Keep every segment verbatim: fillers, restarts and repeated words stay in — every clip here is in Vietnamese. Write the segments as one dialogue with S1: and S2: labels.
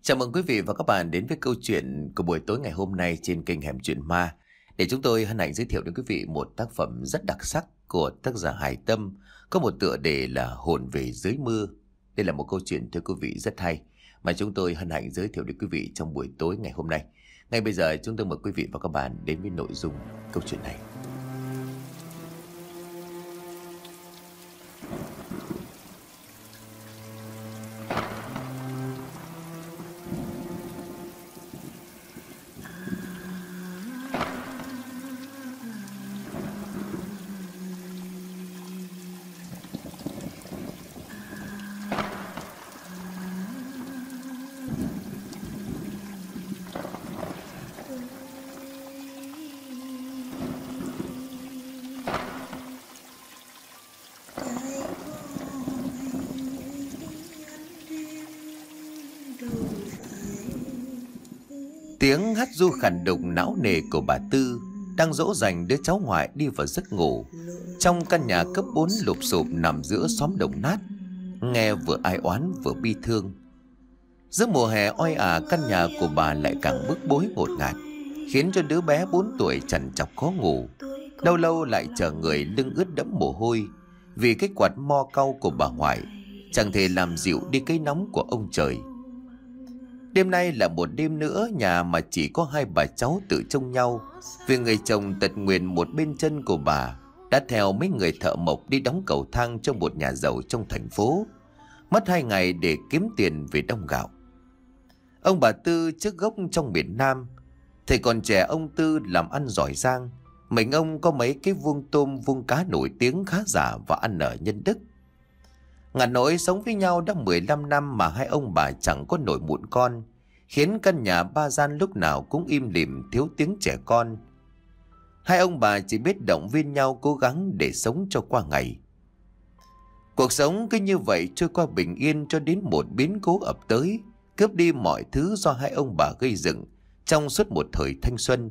S1: Chào mừng quý vị và các bạn đến với câu chuyện của buổi tối ngày hôm nay trên kênh Hẻm Chuyện Ma. Để chúng tôi hân hạnh giới thiệu đến quý vị một tác phẩm rất đặc sắc của tác giả Hải Tâm, có một tựa đề là Hồn về dưới mưa. Đây là một câu chuyện thưa quý vị rất hay mà chúng tôi hân hạnh giới thiệu đến quý vị trong buổi tối ngày hôm nay. Ngay bây giờ chúng tôi mời quý vị và các bạn đến với nội dung câu chuyện này. Tiếng hát ru khàn đục não nề của bà Tư đang dỗ dành đứa cháu ngoại đi vào giấc ngủ trong căn nhà cấp bốn lụp xụp nằm giữa xóm đồng nát, nghe vừa ai oán vừa bi thương. Giữa mùa hè oi ả, căn nhà của bà lại càng bức bối ngột ngạt, khiến cho đứa bé bốn tuổi trằn trọc khó ngủ, lâu lâu lại chờ người lưng ướt đẫm mồ hôi vì cái quạt mo cau của bà ngoại chẳng thể làm dịu đi cái nóng của ông trời. Đêm nay là một đêm nữa nhà mà chỉ có hai bà cháu tự trông nhau, vì người chồng tật nguyền một bên chân của bà đã theo mấy người thợ mộc đi đóng cầu thang trong một nhà giàu trong thành phố, mất hai ngày để kiếm tiền về đong gạo. Ông bà Tư trước gốc trong miền Nam, thầy còn trẻ ông Tư làm ăn giỏi giang, mình ông có mấy cái vuông tôm vuông cá nổi tiếng khá giả và ăn ở nhân đức. Ngặt nỗi sống với nhau đã mười lăm năm mà hai ông bà chẳng có nổi mụn con, khiến căn nhà ba gian lúc nào cũng im lìm thiếu tiếng trẻ con. Hai ông bà chỉ biết động viên nhau cố gắng để sống cho qua ngày. Cuộc sống cứ như vậy trôi qua bình yên cho đến một biến cố ập tới, cướp đi mọi thứ do hai ông bà gây dựng trong suốt một thời thanh xuân.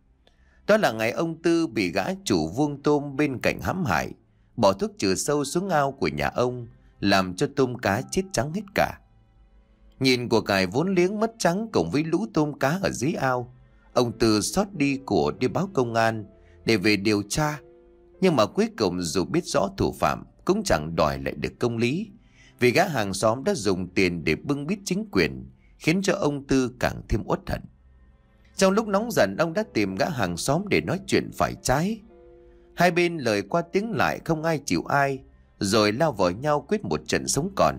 S1: Đó là ngày ông Tư bị gã chủ vuông tôm bên cạnh hãm hại, bỏ thuốc trừ sâu xuống ao của nhà ông, làm cho tôm cá chết trắng hết cả. Nhìn của cải vốn liếng mất trắng cùng với lũ tôm cá ở dưới ao, ông Tư xót đi của đi báo công an để về điều tra. Nhưng mà cuối cùng dù biết rõ thủ phạm cũng chẳng đòi lại được công lý, vì gã hàng xóm đã dùng tiền để bưng bít chính quyền, khiến cho ông Tư càng thêm uất hận. Trong lúc nóng giận, ông đã tìm gã hàng xóm để nói chuyện phải trái. Hai bên lời qua tiếng lại không ai chịu ai, rồi lao vào nhau quyết một trận sống còn.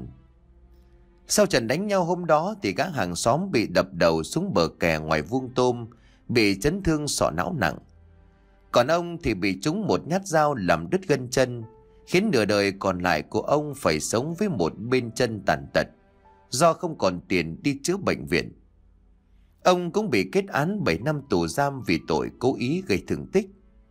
S1: Sau trận đánh nhau hôm đó thì gã hàng xóm bị đập đầu xuống bờ kè ngoài vuông tôm, bị chấn thương sọ não nặng. Còn ông thì bị trúng một nhát dao làm đứt gân chân, khiến nửa đời còn lại của ông phải sống với một bên chân tàn tật, do không còn tiền đi chữa bệnh viện. Ông cũng bị kết án bảy năm tù giam vì tội cố ý gây thương tích.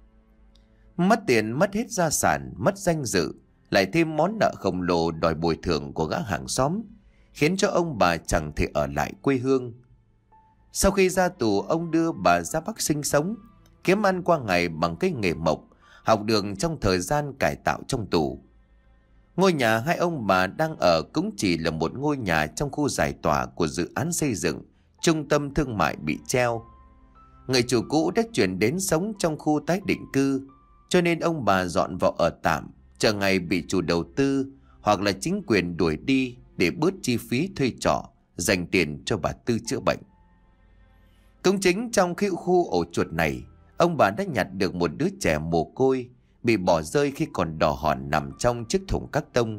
S1: Mất tiền, mất hết gia sản, mất danh dự, lại thêm món nợ khổng lồ đòi bồi thường của gã hàng xóm, khiến cho ông bà chẳng thể ở lại quê hương. Sau khi ra tù, ông đưa bà ra Bắc sinh sống, kiếm ăn qua ngày bằng cái nghề mộc, học được trong thời gian cải tạo trong tù. Ngôi nhà hai ông bà đang ở cũng chỉ là một ngôi nhà trong khu giải tỏa của dự án xây dựng trung tâm thương mại bị treo. Người chủ cũ đã chuyển đến sống trong khu tái định cư, cho nên ông bà dọn vào ở tạm, chờ ngày bị chủ đầu tư hoặc là chính quyền đuổi đi để bớt chi phí thuê trọ, dành tiền cho bà Tư chữa bệnh. Cũng chính trong khi khu ổ chuột này, ông bà đã nhặt được một đứa trẻ mồ côi bị bỏ rơi khi còn đỏ hòn nằm trong chiếc thùng các tông.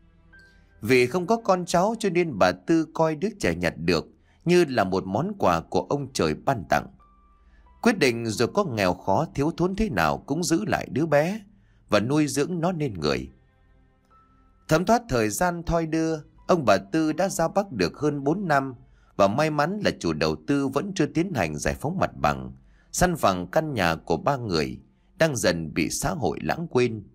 S1: Vì không có con cháu cho nên bà Tư coi đứa trẻ nhặt được như là một món quà của ông trời ban tặng. Quyết định dù có nghèo khó thiếu thốn thế nào cũng giữ lại đứa bé và nuôi dưỡng nó nên người. Thấm thoát thời gian thoi đưa, ông bà Tư đã ra Bắc được hơn bốn năm, và may mắn là chủ đầu tư vẫn chưa tiến hành giải phóng mặt bằng, săn phẳng căn nhà của ba người đang dần bị xã hội lãng quên.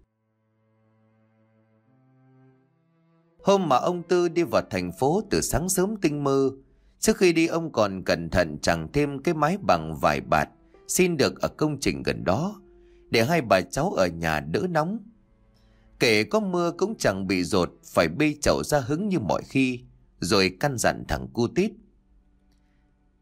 S1: Hôm mà ông Tư đi vào thành phố từ sáng sớm tinh mơ, trước khi đi ông còn cẩn thận chằng thêm cái mái bằng vải bạt xin được ở công trình gần đó, để hai bà cháu ở nhà đỡ nóng. Kể có mưa cũng chẳng bị dột phải bê chậu ra hứng như mọi khi, rồi căn dặn thằng cu Tít: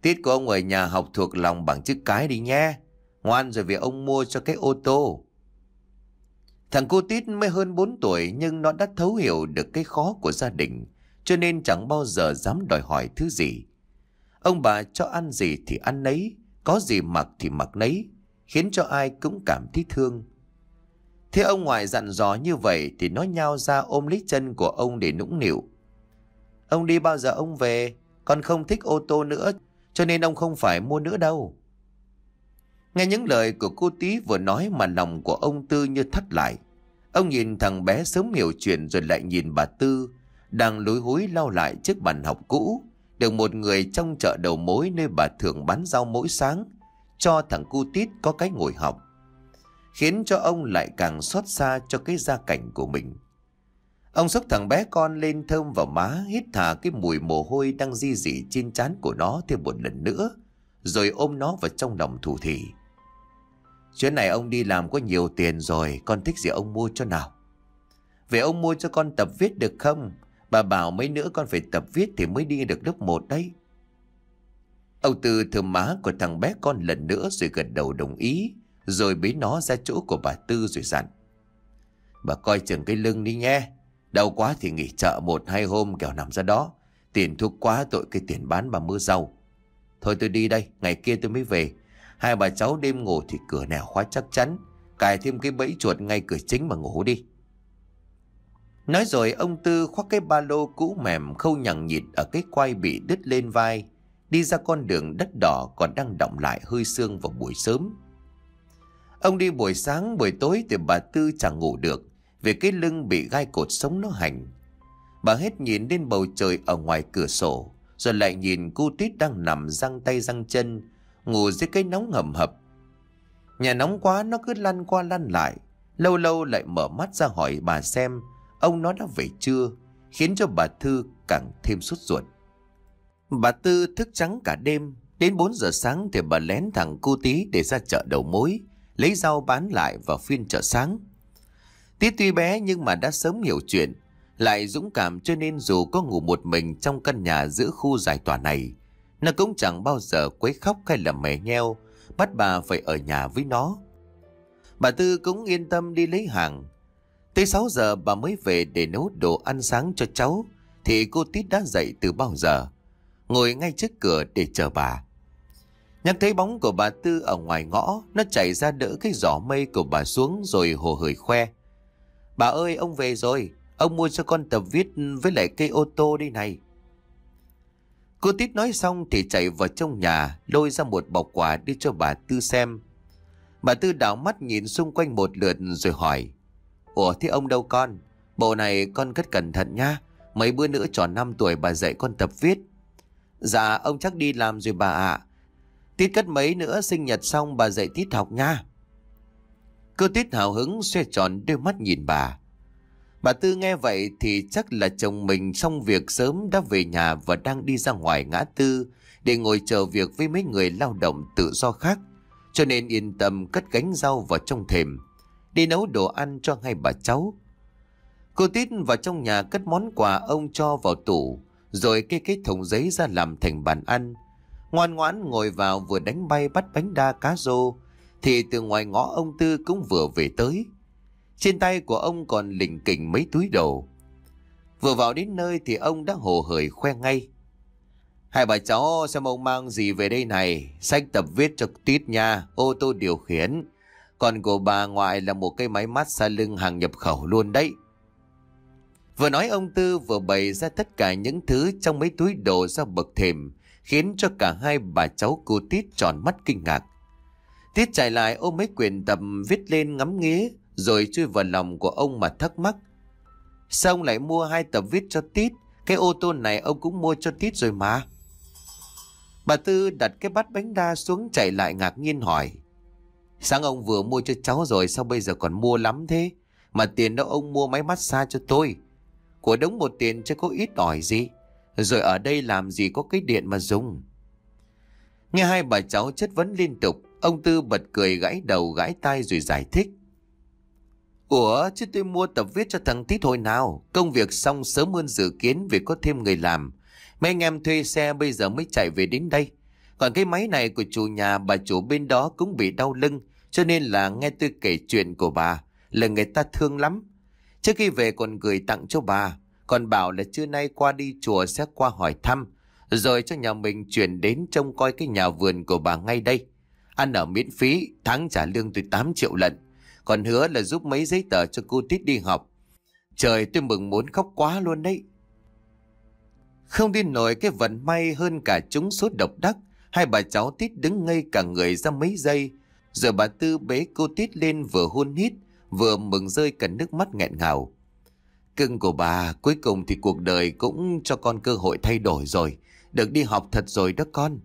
S1: Tít của ông ở nhà học thuộc lòng bằng chữ cái đi nhé. Ngoan rồi về ông mua cho cái ô tô. Thằng cu Tít mới hơn bốn tuổi nhưng nó đã thấu hiểu được cái khó của gia đình, cho nên chẳng bao giờ dám đòi hỏi thứ gì. Ông bà cho ăn gì thì ăn nấy, có gì mặc thì mặc nấy, khiến cho ai cũng cảm thấy thương. Thế ông ngoại dặn dò như vậy thì nó nhao ra ôm lấy chân của ông để nũng nịu. Ông đi bao giờ ông về, con không thích ô tô nữa, cho nên ông không phải mua nữa đâu. Nghe những lời của cô Tí vừa nói mà lòng của ông Tư như thắt lại. Ông nhìn thằng bé sớm hiểu chuyện rồi lại nhìn bà Tư đang lúi húi lau lại chiếc bàn học cũ, được một người trong chợ đầu mối nơi bà thường bán rau mỗi sáng, cho thằng cu Tít có cái ngồi học, khiến cho ông lại càng xót xa cho cái gia cảnh của mình. Ông xốc thằng bé con lên thơm vào má, hít thả cái mùi mồ hôi đang ri rỉ trên trán của nó thêm một lần nữa, rồi ôm nó vào trong lòng thủ thỉ. Chuyến này ông đi làm có nhiều tiền rồi, con thích gì ông mua cho nào. Vậy ông mua cho con tập viết được không? Bà bảo mấy nữa con phải tập viết thì mới đi được lớp một đấy. Ông Tư thơm má của thằng bé con lần nữa rồi gật đầu đồng ý, rồi bế nó ra chỗ của bà Tư rồi dặn. Bà coi chừng cái lưng đi nhé. Đau quá thì nghỉ chợ một hai hôm kẻo nằm ra đó. Tiền thuốc quá tội cái tiền bán bà mưa rau. Thôi tôi đi đây, ngày kia tôi mới về. Hai bà cháu đêm ngủ thì cửa nẻo khóa chắc chắn. Cài thêm cái bẫy chuột ngay cửa chính mà ngủ đi. Nói rồi ông Tư khoác cái ba lô cũ mềm khâu nhằng nhịt ở cái quai bị đứt lên vai, đi ra con đường đất đỏ còn đang đọng lại hơi sương vào buổi sớm. Ông đi buổi sáng buổi tối thì bà Tư chẳng ngủ được, vì cái lưng bị gai cột sống nó hành. Bà hết nhìn lên bầu trời ở ngoài cửa sổ, rồi lại nhìn cu Tít đang nằm giang tay giang chân, ngủ dưới cái nóng hầm hập. Nhà nóng quá nó cứ lăn qua lăn lại, lâu lâu lại mở mắt ra hỏi bà xem ông nó đã về chưa, khiến cho bà Tư càng thêm sốt ruột. Bà Tư thức trắng cả đêm, đến bốn giờ sáng thì bà lén thằng cu Tí để ra chợ đầu mối, lấy rau bán lại vào phiên chợ sáng. Tí tuy bé nhưng mà đã sớm hiểu chuyện, lại dũng cảm cho nên dù có ngủ một mình trong căn nhà giữa khu giải tỏa này, nó cũng chẳng bao giờ quấy khóc hay là mè nheo, bắt bà phải ở nhà với nó. Bà Tư cũng yên tâm đi lấy hàng. Tới sáu giờ bà mới về để nấu đồ ăn sáng cho cháu, thì cô Tít đã dậy từ bao giờ, ngồi ngay trước cửa để chờ bà. Nhắc thấy bóng của bà Tư ở ngoài ngõ, nó chạy ra đỡ cái giỏ mây của bà xuống rồi hồ hởi khoe. Bà ơi, ông về rồi, ông mua cho con tập viết với lại cây ô tô đây này. Cô Tít nói xong thì chạy vào trong nhà, lôi ra một bọc quà đưa cho bà Tư xem. Bà Tư đảo mắt nhìn xung quanh một lượt rồi hỏi. Ủa thế ông đâu con? Bộ này con cất cẩn thận nha, mấy bữa nữa tròn năm tuổi bà dạy con tập viết. Dạ ông chắc đi làm rồi bà ạ. Tít cất mấy nữa sinh nhật xong bà dạy Tít học nha. Cô Tít hào hứng xoe tròn đôi mắt nhìn bà. Bà Tư nghe vậy thì chắc là chồng mình xong việc sớm đã về nhà và đang đi ra ngoài ngã tư để ngồi chờ việc với mấy người lao động tự do khác, cho nên yên tâm cất gánh rau vào trong thềm, đi nấu đồ ăn cho hai bà cháu. Cô Tít vào trong nhà cất món quà ông cho vào tủ, rồi kê cái thùng giấy ra làm thành bàn ăn. Ngoan ngoãn ngồi vào vừa đánh bay bắt bánh đa cá rô, thì từ ngoài ngõ ông Tư cũng vừa về tới. Trên tay của ông còn lỉnh kỉnh mấy túi đồ. Vừa vào đến nơi thì ông đã hồ hởi khoe ngay. Hai bà cháu xem ông mang gì về đây này. Sách tập viết cho Tít nha, ô tô điều khiển. Còn của bà ngoại là một cái máy massage lưng hàng nhập khẩu luôn đấy. Vừa nói ông Tư vừa bày ra tất cả những thứ trong mấy túi đồ ra bậc thềm, khiến cho cả hai bà cháu cô Tít tròn mắt kinh ngạc. Tít chạy lại ôm mấy quyển tập viết lên ngắm nghía, rồi chui vào lòng của ông mà thắc mắc. Sao ông lại mua hai tập viết cho Tít? Cái ô tô này ông cũng mua cho Tít rồi mà. Bà Tư đặt cái bát bánh đa xuống chạy lại ngạc nhiên hỏi. Sáng ông vừa mua cho cháu rồi, sao bây giờ còn mua lắm thế? Mà tiền đó ông mua máy massage cho tôi. Của đống một tiền chứ có ít ỏi gì. Rồi ở đây làm gì có cái điện mà dùng. Nghe hai bà cháu chất vấn liên tục, ông Tư bật cười gãi đầu gãi tai rồi giải thích. Ủa chứ tôi mua tập viết cho thằng Tít hồi nào. Công việc xong sớm hơn dự kiến vì có thêm người làm. Mấy anh em thuê xe bây giờ mới chạy về đến đây. Còn cái máy này của chủ nhà, bà chủ bên đó cũng bị đau lưng, cho nên là nghe tôi kể chuyện của bà là người ta thương lắm. Trước khi về còn gửi tặng cho bà, còn bảo là trưa nay qua đi chùa sẽ qua hỏi thăm, rồi cho nhà mình chuyển đến trông coi cái nhà vườn của bà ngay đây. Ăn ở miễn phí, tháng trả lương tôi tám triệu lận. Còn hứa là giúp mấy giấy tờ cho cô Tít đi học. Trời, tôi mừng muốn khóc quá luôn đấy. Không tin nổi cái vận may hơn cả trúng số độc đắc. Hai bà cháu Tít đứng ngây cả người ra mấy giây. Rồi bà Tư bế cô Tít lên vừa hôn hít, vừa mừng rơi cả nước mắt nghẹn ngào. Cưng của bà, cuối cùng thì cuộc đời cũng cho con cơ hội thay đổi rồi. Được đi học thật rồi đó con.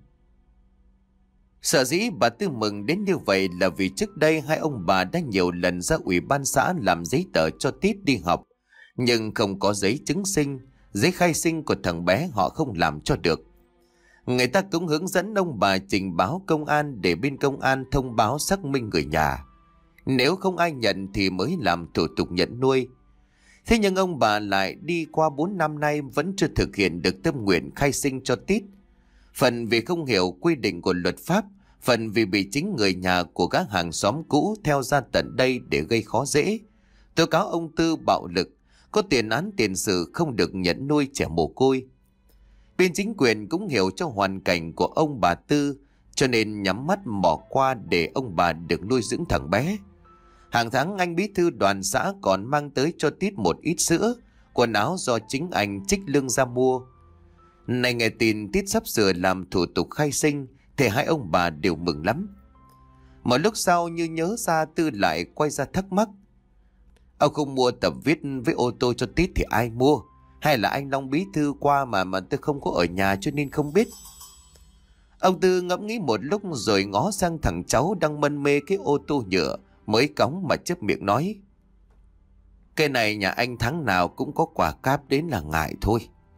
S1: Sở dĩ bà Tư mừng đến như vậy là vì trước đây hai ông bà đã nhiều lần ra ủy ban xã làm giấy tờ cho Tít đi học. Nhưng không có giấy chứng sinh, giấy khai sinh của thằng bé họ không làm cho được. Người ta cũng hướng dẫn ông bà trình báo công an để bên công an thông báo xác minh người nhà. Nếu không ai nhận thì mới làm thủ tục nhận nuôi. Thế nhưng ông bà lại đi qua bốn năm nay vẫn chưa thực hiện được tâm nguyện khai sinh cho Tít. Phần vì không hiểu quy định của luật pháp, phần vì bị chính người nhà của các hàng xóm cũ theo ra tận đây để gây khó dễ. Tố cáo ông Tư bạo lực, có tiền án tiền sự không được nhận nuôi trẻ mồ côi. Bên chính quyền cũng hiểu cho hoàn cảnh của ông bà Tư, cho nên nhắm mắt bỏ qua để ông bà được nuôi dưỡng thằng bé. Hàng tháng anh bí thư đoàn xã còn mang tới cho Tít một ít sữa, quần áo do chính anh trích lương ra mua. Này nghe tin Tít sắp sửa làm thủ tục khai sinh thì hai ông bà đều mừng lắm. Một lúc sau như nhớ ra, Tư lại quay ra thắc mắc. Ông không mua tập viết với ô tô cho Tít thì ai mua? Hay là anh Long bí thư qua mà mà tôi không có ở nhà cho nên không biết? Ông Tư ngẫm nghĩ một lúc rồi ngó sang thằng cháu đang mân mê cái ô tô nhựa mới cõng mà chớp miệng nói. Cái này nhà anh tháng nào cũng có quả cáp đến là ngại thôi.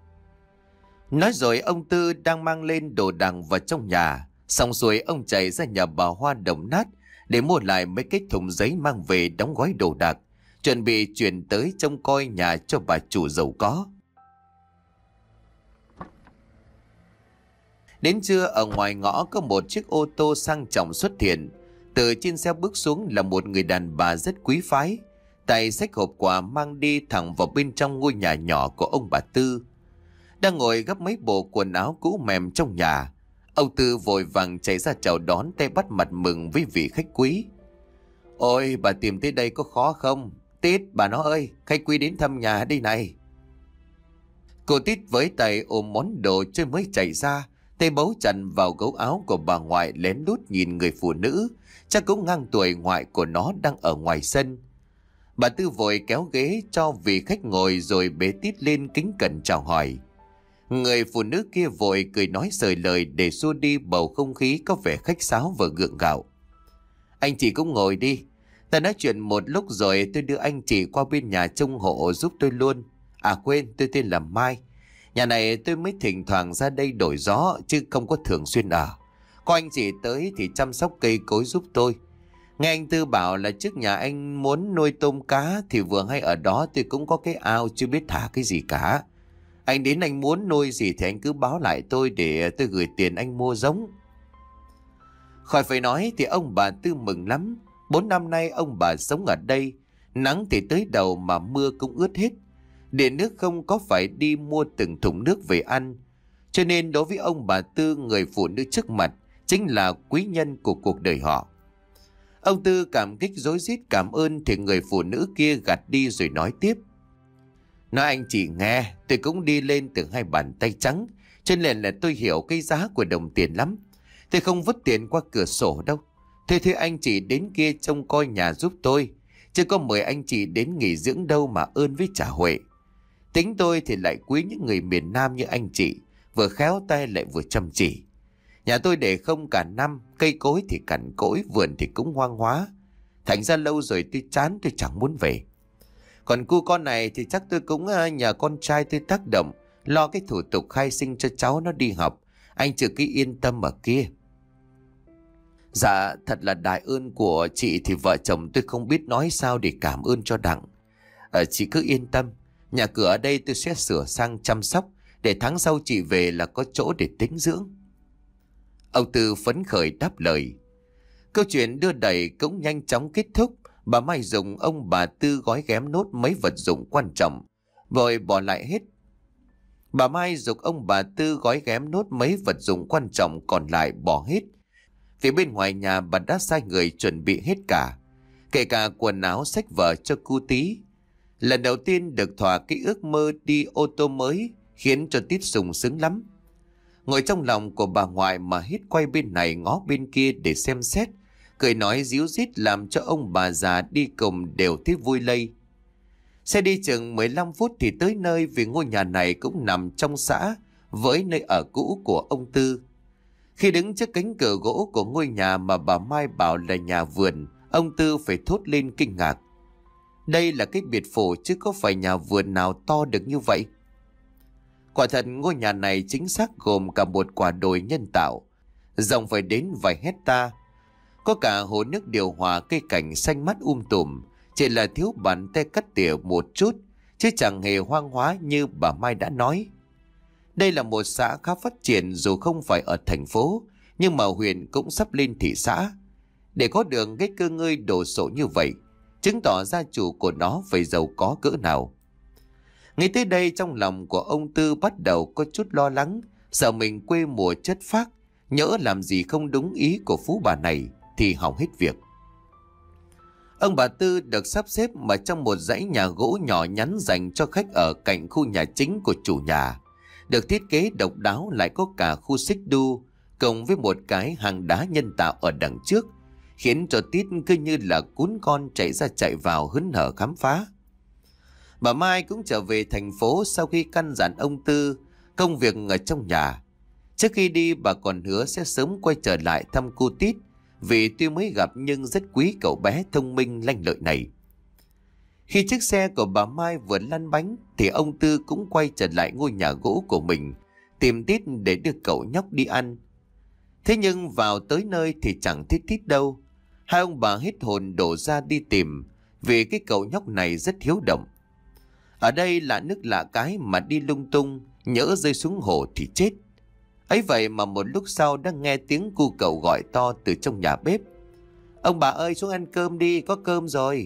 S1: Nói rồi ông Tư đang mang lên đồ đạc vào trong nhà. Xong rồi ông chạy ra nhà bà Hoa Đồng Nát để mua lại mấy cái thùng giấy mang về đóng gói đồ đạc, chuẩn bị chuyển tới trông coi nhà cho bà chủ giàu có. Đến trưa ở ngoài ngõ có một chiếc ô tô sang trọng xuất hiện. Từ trên xe bước xuống là một người đàn bà rất quý phái, tay xách hộp quà mang đi thẳng vào bên trong ngôi nhà nhỏ của ông bà Tư. Đang ngồi gấp mấy bộ quần áo cũ mềm trong nhà, ông Tư vội vàng chạy ra chào đón, tay bắt mặt mừng với vị khách quý. Ôi, bà tìm tới đây có khó không? Tít, bà nó ơi, khách quý đến thăm nhà đây này. Cô Tít với tay ôm món đồ chơi mới chạy ra, tay bấu chặt vào gấu áo của bà ngoại, lén lút nhìn người phụ nữ chắc cũng ngang tuổi ngoại của nó đang ở ngoài sân. Bà Tư vội kéo ghế cho vị khách ngồi rồi bế Tít lên kính cẩn chào hỏi. Người phụ nữ kia vội cười nói sời lời để xua đi bầu không khí có vẻ khách sáo và gượng gạo. Anh chị cũng ngồi đi, ta nói chuyện một lúc rồi tôi đưa anh chị qua bên nhà trông hộ giúp tôi luôn. À quên, tôi tên là Mai. Nhà này tôi mới thỉnh thoảng ra đây đổi gió chứ không có thường xuyên ở. Có anh chị tới thì chăm sóc cây cối giúp tôi. Nghe anh Tư bảo là trước nhà anh muốn nuôi tôm cá thì vừa hay ở đó tôi cũng có cái ao chưa biết thả cái gì cả. Anh đến anh muốn nuôi gì thì anh cứ báo lại tôi để tôi gửi tiền anh mua giống. Khỏi phải nói thì ông bà Tư mừng lắm. Bốn năm nay ông bà sống ở đây, nắng thì tới đầu mà mưa cũng ướt hết. Điện nước không có phải đi mua từng thùng nước về ăn. Cho nên đối với ông bà Tư, người phụ nữ trước mặt chính là quý nhân của cuộc đời họ. Ông Tư cảm kích rối rít cảm ơn thì người phụ nữ kia gạt đi rồi nói tiếp. Nói anh chị nghe, tôi cũng đi lên từ hai bàn tay trắng, cho nên là tôi hiểu cái giá của đồng tiền lắm. Tôi không vứt tiền qua cửa sổ đâu. Thế thế anh chị đến kia trông coi nhà giúp tôi, chứ có mời anh chị đến nghỉ dưỡng đâu mà ơn với trả huệ. Tính tôi thì lại quý những người miền Nam như anh chị, vừa khéo tay lại vừa chăm chỉ. Nhà tôi để không cả năm, cây cối thì cằn cỗi, vườn thì cũng hoang hóa. Thành ra lâu rồi tôi chán, tôi chẳng muốn về. Còn cu con này thì chắc tôi cũng nhờ con trai tôi tác động, lo cái thủ tục khai sinh cho cháu nó đi học. Anh chưa cứ yên tâm ở kia. Dạ, thật là đại ơn của chị thì vợ chồng tôi không biết nói sao để cảm ơn cho đặng. À, chị cứ yên tâm, nhà cửa ở đây tôi sẽ sửa sang chăm sóc, để tháng sau chị về là có chỗ để tĩnh dưỡng. Ông Tư phấn khởi đáp lời. Câu chuyện đưa đẩy cũng nhanh chóng kết thúc. Bà Mai dùng ông bà Tư gói ghém nốt mấy vật dụng quan trọng, rồi bỏ lại hết. Bà Mai giục ông bà Tư gói ghém nốt mấy vật dụng quan trọng còn lại bỏ hết. Phía bên ngoài nhà bà đã sai người chuẩn bị hết cả, kể cả quần áo sách vở cho cu Tí. Lần đầu tiên được thỏa cái ước mơ đi ô tô mới khiến cho Tít sung sướng lắm. Ngồi trong lòng của bà ngoại mà hít quay bên này ngó bên kia để xem xét, cười nói díu dít làm cho ông bà già đi cùng đều thấy vui lây. Xe đi chừng mười lăm phút thì tới nơi, vì ngôi nhà này cũng nằm trong xã với nơi ở cũ của ông Tư. Khi đứng trước cánh cửa gỗ của ngôi nhà mà bà Mai bảo là nhà vườn, ông Tư phải thốt lên kinh ngạc. Đây là cái biệt phủ chứ có phải nhà vườn nào to được như vậy. Quả thật ngôi nhà này chính xác gồm cả một quả đồi nhân tạo, rộng phải đến vài hecta. Có cả hồ nước điều hòa, cây cảnh xanh mát um tùm, chỉ là thiếu bàn tay cắt tỉa một chút, chứ chẳng hề hoang hóa như bà Mai đã nói. Đây là một xã khá phát triển, dù không phải ở thành phố, nhưng mà huyện cũng sắp lên thị xã. Để có được cái cơ ngơi đồ sộ như vậy, chứng tỏ gia chủ của nó phải giàu có cỡ nào. Nghĩ tới đây, trong lòng của ông Tư bắt đầu có chút lo lắng, sợ mình quê mùa chất phác, nhỡ làm gì không đúng ý của phú bà này thì hỏng hết việc. Ông bà Tư được sắp xếp mà trong một dãy nhà gỗ nhỏ nhắn dành cho khách ở cạnh khu nhà chính của chủ nhà, được thiết kế độc đáo, lại có cả khu xích đu cộng với một cái hang đá nhân tạo ở đằng trước, khiến cho Tít cứ như là cún con chạy ra chạy vào hớn hở khám phá. Bà Mai cũng trở về thành phố sau khi căn dặn ông Tư công việc ở trong nhà. Trước khi đi, bà còn hứa sẽ sớm quay trở lại thăm cô Tít, vì tuy mới gặp nhưng rất quý cậu bé thông minh lanh lợi này. Khi chiếc xe của bà Mai vừa lăn bánh thì ông Tư cũng quay trở lại ngôi nhà gỗ của mình, tìm Tít để đưa cậu nhóc đi ăn. Thế nhưng vào tới nơi thì chẳng thấy Tít đâu. Hai ông bà hết hồn đổ ra đi tìm, vì cái cậu nhóc này rất hiếu động. Ở đây lạ nước lạ cái mà đi lung tung, nhỡ rơi xuống hồ thì chết. Ấy vậy mà một lúc sau đã nghe tiếng cu cậu gọi to từ trong nhà bếp. Ông bà ơi, xuống ăn cơm đi, có cơm rồi.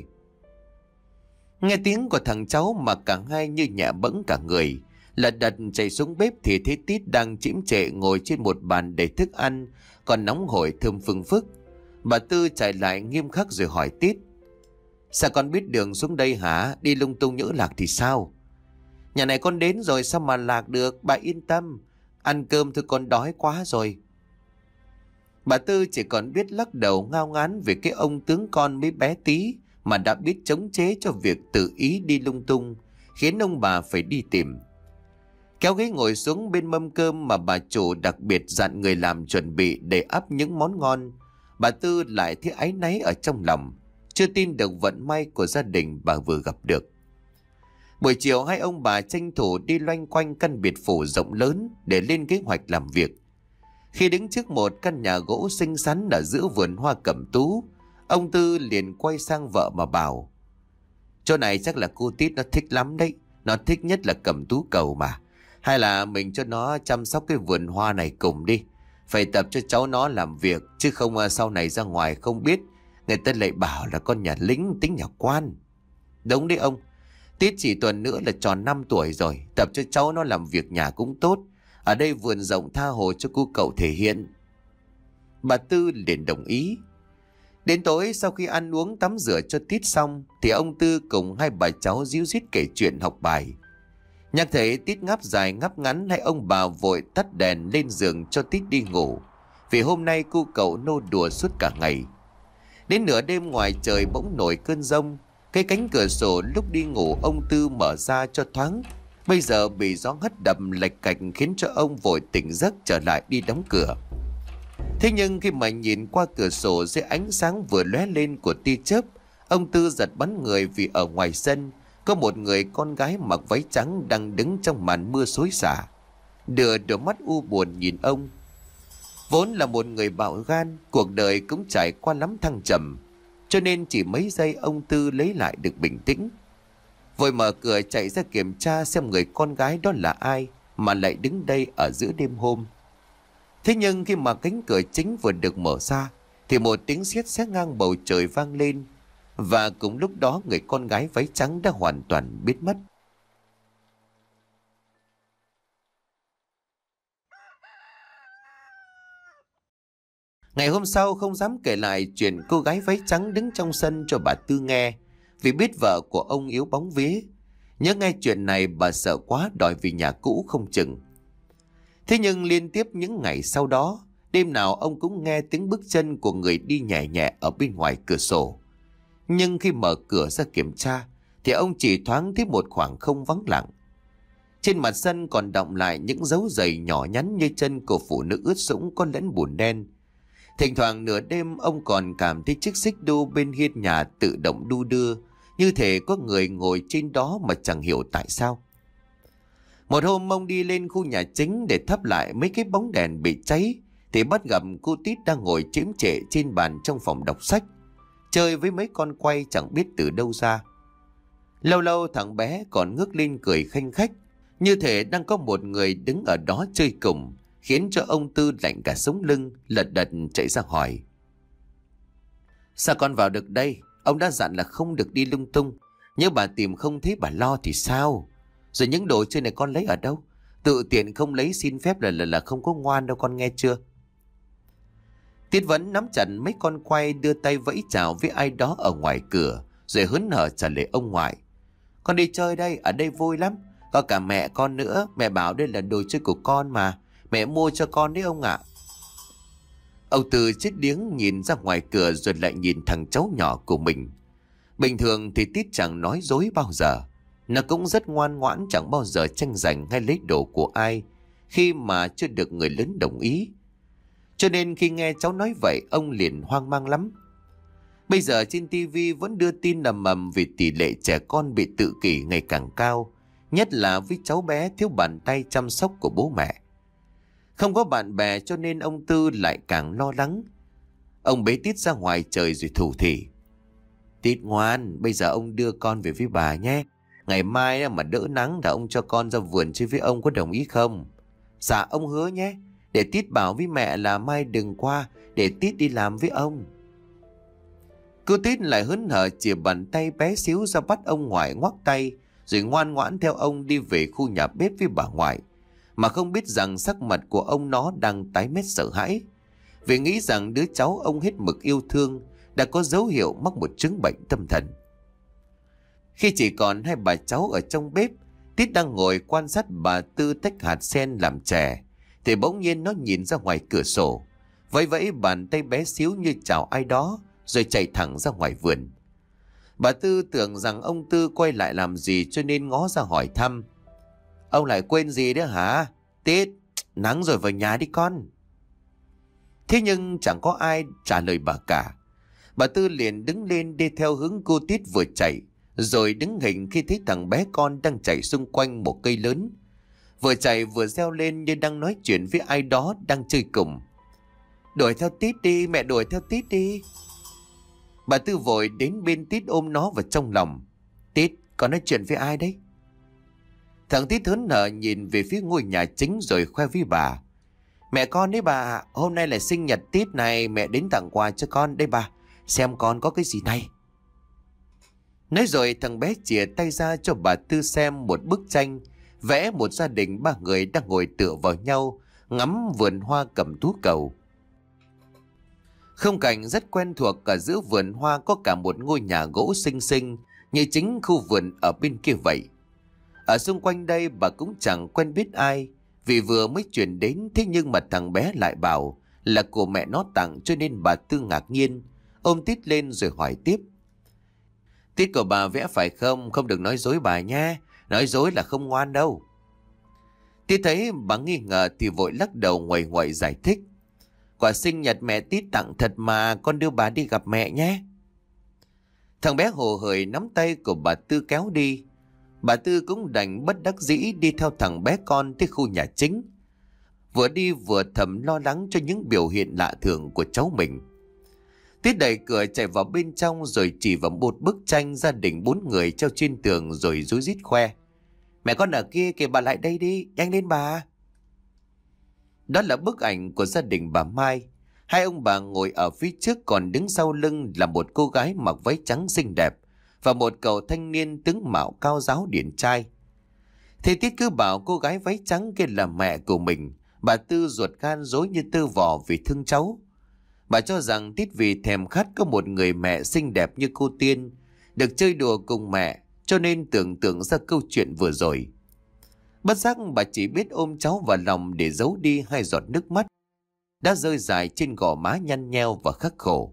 S1: Nghe tiếng của thằng cháu mà cả hai như nhẹ bẫng cả người, lật đật chạy xuống bếp thì thấy Tít đang chễm chệ ngồi trên một bàn để thức ăn, còn nóng hổi thơm phừng phức. Bà Tư chạy lại nghiêm khắc rồi hỏi Tít: Sao con biết đường xuống đây hả? Đi lung tung nhỡ lạc thì sao? Nhà này con đến rồi sao mà lạc được? Bà yên tâm, ăn cơm thôi, con đói quá rồi. Bà Tư chỉ còn biết lắc đầu ngao ngán về cái ông tướng con mới bé tí mà đã biết chống chế cho việc tự ý đi lung tung, khiến ông bà phải đi tìm. Kéo ghế ngồi xuống bên mâm cơm mà bà chủ đặc biệt dặn người làm chuẩn bị để ắp những món ngon, bà Tư lại thấy áy náy ở trong lòng, chưa tin được vận may của gia đình bà vừa gặp được. Buổi chiều hai ông bà tranh thủ đi loanh quanh căn biệt phủ rộng lớn để lên kế hoạch làm việc. Khi đứng trước một căn nhà gỗ xinh xắn ở giữa vườn hoa cẩm tú, ông Tư liền quay sang vợ mà bảo: Chỗ này chắc là cô Tít nó thích lắm đấy, nó thích nhất là cẩm tú cầu mà. Hay là mình cho nó chăm sóc cái vườn hoa này cùng đi. Phải tập cho cháu nó làm việc, chứ không sau này ra ngoài không biết, người ta lại bảo là con nhà lính tính nhà quan. Đúng đấy ông, Tít chỉ tuần nữa là tròn năm tuổi rồi, tập cho cháu nó làm việc nhà cũng tốt. Ở đây vườn rộng tha hồ cho cô cậu thể hiện. Bà Tư liền đồng ý. Đến tối sau khi ăn uống tắm rửa cho Tít xong thì ông Tư cùng hai bà cháu díu dít kể chuyện học bài. Nhắc thấy Tít ngáp dài ngáp ngắn, hai ông bà vội tắt đèn lên giường cho Tít đi ngủ, vì hôm nay cô cậu nô đùa suốt cả ngày. Đến nửa đêm ngoài trời bỗng nổi cơn giông. Cái cánh cửa sổ lúc đi ngủ ông Tư mở ra cho thoáng, bây giờ bị gió hất đập lạch cạch khiến cho ông vội tỉnh giấc trở lại đi đóng cửa. Thế nhưng khi mà nhìn qua cửa sổ dưới ánh sáng vừa lóe lên của tia chớp, ông Tư giật bắn người, vì ở ngoài sân có một người con gái mặc váy trắng đang đứng trong màn mưa xối xả, đưa đôi mắt u buồn nhìn ông. Vốn là một người bạo gan, cuộc đời cũng trải qua lắm thăng trầm, cho nên chỉ mấy giây ông Tư lấy lại được bình tĩnh. Vội mở cửa chạy ra kiểm tra xem người con gái đó là ai mà lại đứng đây ở giữa đêm hôm. Thế nhưng khi mà cánh cửa chính vừa được mở ra thì một tiếng sét xé ngang bầu trời vang lên. Và cùng lúc đó người con gái váy trắng đã hoàn toàn biến mất. Ngày hôm sau không dám kể lại chuyện cô gái váy trắng đứng trong sân cho bà Tư nghe, vì biết vợ của ông yếu bóng vía. Nhớ nghe chuyện này bà sợ quá đòi về nhà cũ không chừng. Thế nhưng liên tiếp những ngày sau đó, đêm nào ông cũng nghe tiếng bước chân của người đi nhẹ nhẹ ở bên ngoài cửa sổ. Nhưng khi mở cửa ra kiểm tra thì ông chỉ thoáng thấy một khoảng không vắng lặng. Trên mặt sân còn đọng lại những dấu giày nhỏ nhắn như chân của phụ nữ ướt sũng có lẫn bùn đen. Thỉnh thoảng nửa đêm ông còn cảm thấy chiếc xích đu bên hiên nhà tự động đu đưa, như thể có người ngồi trên đó mà chẳng hiểu tại sao. Một hôm ông đi lên khu nhà chính để thắp lại mấy cái bóng đèn bị cháy thì bắt gặp cô Tít đang ngồi chiếm trệ trên bàn trong phòng đọc sách, chơi với mấy con quay chẳng biết từ đâu ra. Lâu lâu thằng bé còn ngước lên cười khanh khách, như thể đang có một người đứng ở đó chơi cùng, khiến cho ông Tư lạnh cả sống lưng, lật đật chạy ra hỏi: "Sao con vào được đây? Ông đã dặn là không được đi lung tung. Nếu bà tìm không thấy bà lo thì sao? Rồi những đồ chơi này con lấy ở đâu? Tự tiện không lấy xin phép là là, là không có ngoan đâu, con nghe chưa?" Tiết vẫn nắm chặt mấy con quay, đưa tay vẫy chào với ai đó ở ngoài cửa, rồi hớn hở trả lời ông ngoại: "Con đi chơi đây, ở đây vui lắm. Có cả mẹ con nữa, mẹ bảo đây là đồ chơi của con mà. Mẹ mua cho con đấy ông ạ." Ông Tư chết điếng nhìn ra ngoài cửa rồi lại nhìn thằng cháu nhỏ của mình. Bình thường thì Tít chẳng nói dối bao giờ. Nó cũng rất ngoan ngoãn, chẳng bao giờ tranh giành hay lấy đồ của ai khi mà chưa được người lớn đồng ý. Cho nên khi nghe cháu nói vậy, ông liền hoang mang lắm. Bây giờ trên tivi vẫn đưa tin nằm mầm vì tỷ lệ trẻ con bị tự kỷ ngày càng cao, nhất là với cháu bé thiếu bàn tay chăm sóc của bố mẹ. Không có bạn bè cho nên ông Tư lại càng lo lắng. Ông bế Tít ra ngoài trời rồi thủ thỉ: "Tít ngoan, bây giờ ông đưa con về với bà nhé. Ngày mai mà đỡ nắng thì ông cho con ra vườn chơi với ông, có đồng ý không?" "Dạ ông hứa nhé. Để Tít bảo với mẹ là mai đừng qua, để Tít đi làm với ông." Cô Tít lại hớn hở chìa bàn tay bé xíu ra bắt ông ngoại ngoắc tay, rồi ngoan ngoãn theo ông đi về khu nhà bếp với bà ngoại, mà không biết rằng sắc mặt của ông nó đang tái mét sợ hãi, vì nghĩ rằng đứa cháu ông hết mực yêu thương đã có dấu hiệu mắc một chứng bệnh tâm thần. Khi chỉ còn hai bà cháu ở trong bếp, Tít đang ngồi quan sát bà Tư tách hạt sen làm chè, thì bỗng nhiên nó nhìn ra ngoài cửa sổ, vẫy vẫy bàn tay bé xíu như chào ai đó, rồi chạy thẳng ra ngoài vườn. Bà Tư tưởng rằng ông Tư quay lại làm gì cho nên ngó ra hỏi thăm: "Ông lại quên gì đấy hả? Tít, nắng rồi, vào nhà đi con." Thế nhưng chẳng có ai trả lời bà cả. Bà Tư liền đứng lên đi theo hướng cô Tít vừa chạy, rồi đứng hình khi thấy thằng bé con đang chạy xung quanh một cây lớn, vừa chạy vừa reo lên như đang nói chuyện với ai đó đang chơi cùng: "Đuổi theo Tít đi, mẹ đuổi theo Tít đi." Bà Tư vội đến bên Tít ôm nó vào trong lòng: "Tít, con nói chuyện với ai đấy?" Thằng Tít hớn hở nhìn về phía ngôi nhà chính rồi khoe với bà: "Mẹ con đấy bà, hôm nay là sinh nhật Tít này, mẹ đến tặng quà cho con đây bà, xem con có cái gì này." Nói rồi thằng bé chìa tay ra cho bà Tư xem một bức tranh vẽ một gia đình ba người đang ngồi tựa vào nhau, ngắm vườn hoa cầm tú cầu. Khung cảnh rất quen thuộc, cả giữa vườn hoa có cả một ngôi nhà gỗ xinh xinh như chính khu vườn ở bên kia vậy. Ở xung quanh đây bà cũng chẳng quen biết ai, vì vừa mới chuyển đến, thế nhưng mà thằng bé lại bảo là của mẹ nó tặng, cho nên bà Tư ngạc nhiên, ôm Tít lên rồi hỏi tiếp: "Tít của bà vẽ phải không? Không được nói dối bà nha, nói dối là không ngoan đâu." Tít thấy bà nghi ngờ thì vội lắc đầu nguậy nguậy giải thích: "Quà sinh nhật mẹ Tít tặng thật mà, con đưa bà đi gặp mẹ nhé." Thằng bé hồ hởi nắm tay của bà Tư kéo đi. Bà Tư cũng đành bất đắc dĩ đi theo thằng bé con tới khu nhà chính, vừa đi vừa thầm lo lắng cho những biểu hiện lạ thường của cháu mình. Tít đẩy cửa chạy vào bên trong rồi chỉ vào một bức tranh gia đình bốn người treo trên tường rồi rúi rít khoe: "Mẹ con ở kia kìa bà, lại đây đi, nhanh lên bà." Đó là bức ảnh của gia đình bà Mai. Hai ông bà ngồi ở phía trước, còn đứng sau lưng là một cô gái mặc váy trắng xinh đẹp và một cậu thanh niên tướng mạo cao ráo điển trai. Thầy Tiết cứ bảo cô gái váy trắng kia là mẹ của mình. Bà Tư ruột gan rối như tơ vò vì thương cháu. Bà cho rằng Tít vì thèm khát có một người mẹ xinh đẹp như cô Tiên, được chơi đùa cùng mẹ, cho nên tưởng tượng ra câu chuyện vừa rồi. Bất giác bà chỉ biết ôm cháu vào lòng để giấu đi hai giọt nước mắt đã rơi dài trên gò má nhăn nheo và khắc khổ.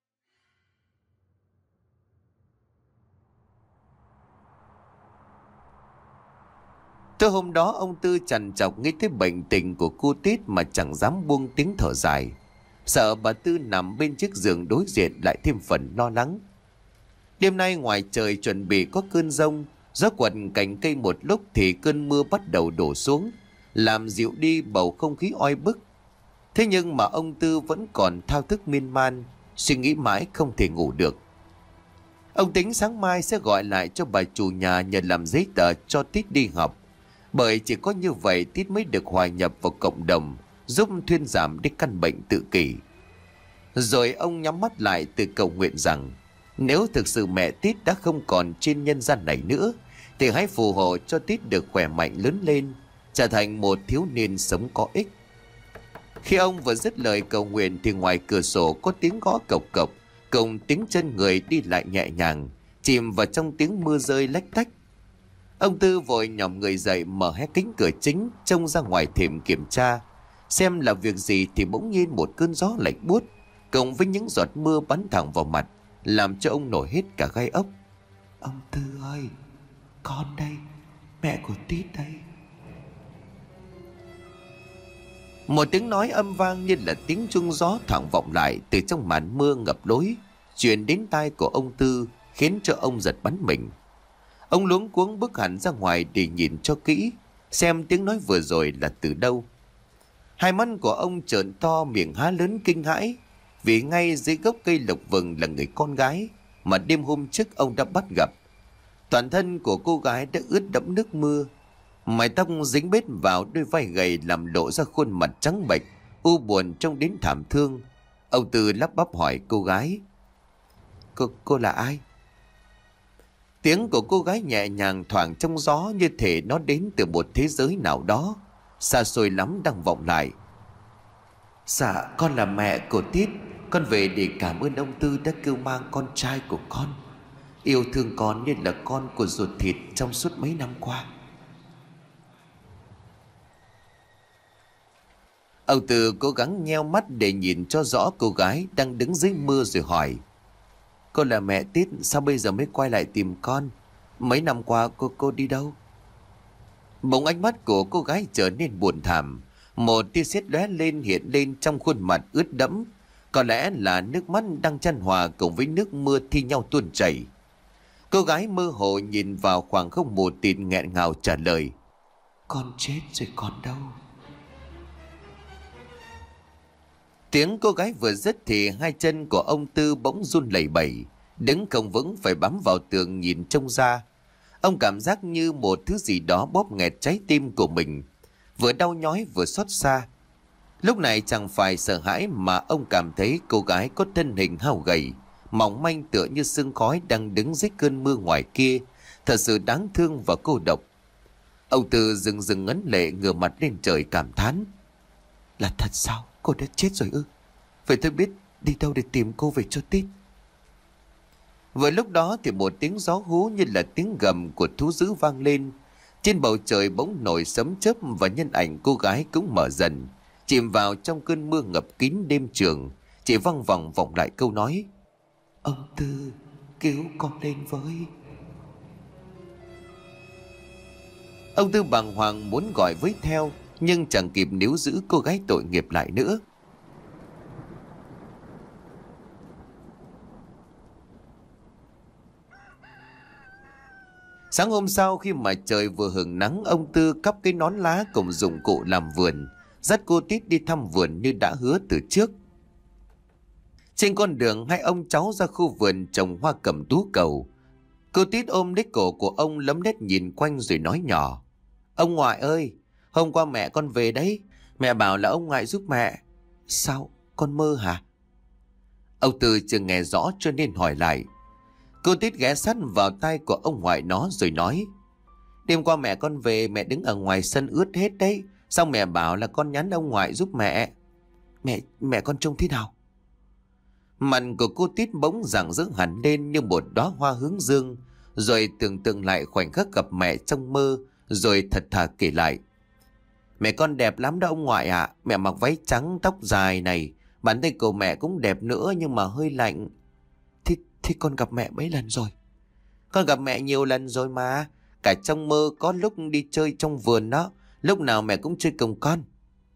S1: Tối hôm đó, ông Tư trằn trọc nghĩ tới bệnh tình của cô Tít mà chẳng dám buông tiếng thở dài, sợ bà Tư nằm bên chiếc giường đối diện lại thêm phần lo lắng. Đêm nay ngoài trời chuẩn bị có cơn giông, gió quật cành cây một lúc thì cơn mưa bắt đầu đổ xuống, làm dịu đi bầu không khí oi bức. Thế nhưng mà ông Tư vẫn còn thao thức miên man, suy nghĩ mãi không thể ngủ được. Ông tính sáng mai sẽ gọi lại cho bà chủ nhà nhờ làm giấy tờ cho Tít đi học, bởi chỉ có như vậy Tít mới được hòa nhập vào cộng đồng, giúp thuyên giảm đi căn bệnh tự kỷ. Rồi ông nhắm mắt lại tự cầu nguyện rằng nếu thực sự mẹ Tít đã không còn trên nhân gian này nữa, thì hãy phù hộ cho Tít được khỏe mạnh lớn lên, trở thành một thiếu niên sống có ích. Khi ông vừa dứt lời cầu nguyện thì ngoài cửa sổ có tiếng gõ cộc cộc, cùng tiếng chân người đi lại nhẹ nhàng, chìm vào trong tiếng mưa rơi lách tách. Ông Tư vội nhòm người dậy, mở hé cánh cửa chính, trông ra ngoài thềm kiểm tra xem là việc gì, thì bỗng nhiên một cơn gió lạnh buốt cộng với những giọt mưa bắn thẳng vào mặt, làm cho ông nổi hết cả gai ốc. Ông Tư ơi, con đây, mẹ của Tít đây. Một tiếng nói âm vang như là tiếng chuông gió thoảng vọng lại từ trong màn mưa ngập lối, truyền đến tai của ông Tư, khiến cho ông giật bắn mình. Ông luống cuống bước hẳn ra ngoài để nhìn cho kỹ, xem tiếng nói vừa rồi là từ đâu. Hai mắt của ông trợn to, miệng há lớn kinh hãi, vì ngay dưới gốc cây lộc vừng là người con gái mà đêm hôm trước ông đã bắt gặp. Toàn thân của cô gái đã ướt đẫm nước mưa, mái tóc dính bết vào đôi vai gầy làm lộ ra khuôn mặt trắng bệch, u buồn trông đến thảm thương. Ông Tư lắp bắp hỏi cô gái: Cô, cô là ai? Tiếng của cô gái nhẹ nhàng thoảng trong gió, như thể nó đến từ một thế giới nào đó xa xôi lắm đang vọng lại. Dạ, con là mẹ của Tít. Con về để cảm ơn ông Tư đã cưu mang con trai của con, yêu thương con như là con của ruột thịt trong suốt mấy năm qua. Ông Tư cố gắng nheo mắt để nhìn cho rõ cô gái đang đứng dưới mưa rồi hỏi: Cô là mẹ Tít, sao bây giờ mới quay lại tìm con? Mấy năm qua cô cô đi đâu? Bỗng ánh mắt của cô gái trở nên buồn thảm, một tia sét lóe lên hiện lên trong khuôn mặt ướt đẫm, có lẽ là nước mắt đang chan hòa cùng với nước mưa thi nhau tuôn chảy. Cô gái mơ hồ nhìn vào khoảng không mù tịt, nghẹn ngào trả lời: Con chết rồi còn đâu. Tiếng cô gái vừa dứt thì hai chân của ông Tư bỗng run lẩy bẩy, đứng không vững phải bám vào tường nhìn trông ra. Ông cảm giác như một thứ gì đó bóp nghẹt trái tim của mình, vừa đau nhói vừa xót xa. Lúc này chẳng phải sợ hãi mà ông cảm thấy cô gái có thân hình hao gầy, mỏng manh tựa như sương khói đang đứng dưới cơn mưa ngoài kia, thật sự đáng thương và cô độc. Ông Tư dừng dừng ngấn lệ, ngửa mặt lên trời cảm thán: Là thật sao? Cô đã chết rồi ư? Vậy tôi biết đi đâu để tìm cô về cho Tít. Vừa lúc đó thì một tiếng gió hú như là tiếng gầm của thú dữ vang lên. Trên bầu trời bỗng nổi sấm chớp và nhân ảnh cô gái cũng mở dần, chìm vào trong cơn mưa ngập kín đêm trường, chỉ văng vẳng vọng lại câu nói: Ông Tư, cứu con lên với. Ông Tư bàng hoàng muốn gọi với theo, nhưng chẳng kịp níu giữ cô gái tội nghiệp lại nữa. Sáng hôm sau, khi mà trời vừa hửng nắng, ông Tư cắp cái nón lá cùng dụng cụ làm vườn, dắt cô Tít đi thăm vườn như đã hứa từ trước. Trên con đường, hai ông cháu ra khu vườn trồng hoa cẩm tú cầu. Cô Tít ôm lấy cổ của ông, lấm lét nhìn quanh rồi nói nhỏ: Ông ngoại ơi, hôm qua mẹ con về đấy, Mẹ bảo là ông ngoại giúp mẹ. Sao? Con mơ hả? Ông Tư chưa nghe rõ cho nên hỏi lại. Cô Tít ghé sát vào tai của ông ngoại nó rồi nói. Đêm qua mẹ con về, mẹ đứng ở ngoài sân ướt hết đấy. Xong mẹ bảo là con nhắn ông ngoại giúp mẹ. Mẹ, mẹ con trông thế nào? Mặt của cô Tít bỗng rạng rỡ hẳn lên như một đóa hoa hướng dương. Rồi tưởng tượng lại khoảnh khắc gặp mẹ trong mơ. Rồi thật thà kể lại. Mẹ con đẹp lắm đó ông ngoại ạ. Mẹ mặc váy trắng tóc dài này. Bàn tay của mẹ cũng đẹp nữa nhưng mà hơi lạnh. Thì, thì con gặp mẹ mấy lần rồi? Con gặp mẹ nhiều lần rồi mà. Cả trong mơ có lúc đi chơi trong vườn đó. Lúc nào mẹ cũng chơi cùng con.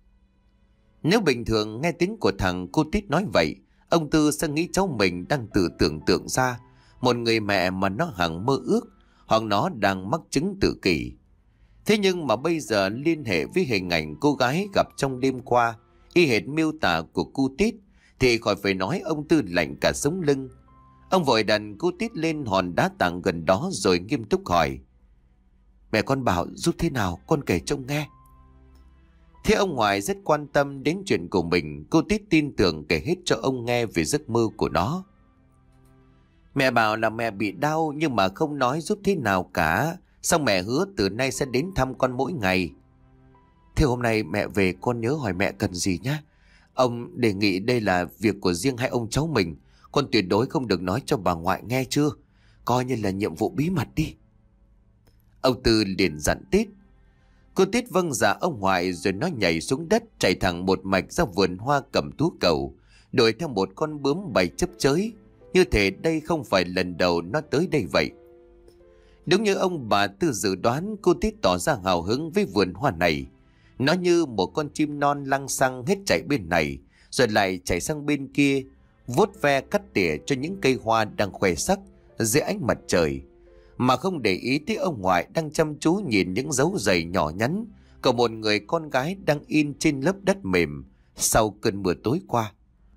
S1: Nếu bình thường nghe tiếng của thằng cô Tít nói vậy, ông Tư sẽ nghĩ cháu mình đang tự tưởng tượng ra một người mẹ mà nó hằng mơ ước, hoặc nó đang mắc chứng tự kỷ. Thế nhưng mà bây giờ liên hệ với hình ảnh cô gái gặp trong đêm qua, y hệt miêu tả của cô Tít, thì khỏi phải nói ông Tư lạnh cả sống lưng. Ông vội đặt cô Tít lên hòn đá tảng gần đó rồi nghiêm túc hỏi. Mẹ con bảo giúp thế nào, con kể trông nghe. Thế ông ngoại rất quan tâm đến chuyện của mình, cô Tít tin tưởng kể hết cho ông nghe về giấc mơ của nó. Mẹ bảo là mẹ bị đau nhưng mà không nói giúp thế nào cả. Xong mẹ hứa từ nay sẽ đến thăm con mỗi ngày. Thế hôm nay mẹ về con nhớ hỏi mẹ cần gì nhé. Ông đề nghị đây là việc của riêng hai ông cháu mình. Con tuyệt đối không được nói cho bà ngoại nghe chưa. Coi như là nhiệm vụ bí mật đi. Ông Tư liền dặn Tít. Cô Tít vâng dạ ông ngoại rồi nó nhảy xuống đất, chạy thẳng một mạch ra vườn hoa cầm tú cầu, đuổi theo một con bướm bay chấp chới. Như thể đây không phải lần đầu nó tới đây vậy. Đúng như ông bà Tư dự đoán, cô Tít tỏ ra hào hứng với vườn hoa này. Nó như một con chim non lăng xăng hết chạy bên này, rồi lại chạy sang bên kia, vuốt ve cắt tỉa cho những cây hoa đang khoe sắc dưới ánh mặt trời, mà không để ý tới ông ngoại đang chăm chú nhìn những dấu giày nhỏ nhắn của một người con gái đang in trên lớp đất mềm sau cơn mưa tối qua.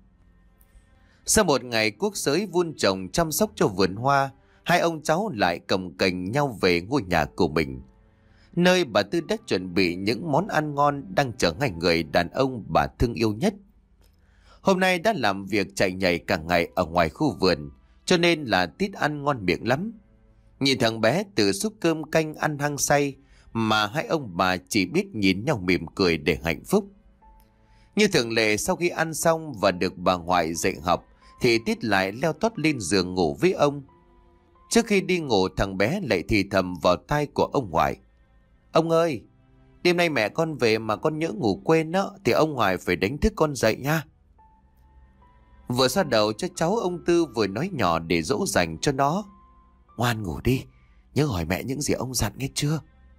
S1: Sau một ngày cuốc xới vun trồng chăm sóc cho vườn hoa, hai ông cháu lại cồng kềnh nhau về ngôi nhà của mình, nơi bà Tư đã chuẩn bị những món ăn ngon đang chờ ngay người đàn ông bà thương yêu nhất. Hôm nay đã làm việc chạy nhảy cả ngày ở ngoài khu vườn, cho nên là Tít ăn ngon miệng lắm. Nhìn thằng bé từ xúc cơm canh ăn hăng say mà hai ông bà chỉ biết nhìn nhau mỉm cười để hạnh phúc. Như thường lệ, sau khi ăn xong và được bà ngoại dạy học thì Tít lại leo tót lên giường ngủ với ông. Trước khi đi ngủ, thằng bé lại thì thầm vào tai của ông ngoại. Ông ơi, đêm nay mẹ con về mà con nhỡ ngủ quên đó, thì ông ngoại phải đánh thức con dậy nha. Vừa xoa đầu cho cháu, ông Tư vừa nói nhỏ để dỗ dành cho nó. Ngoan ngủ đi, nhớ hỏi mẹ những gì ông dặn nghe chưa.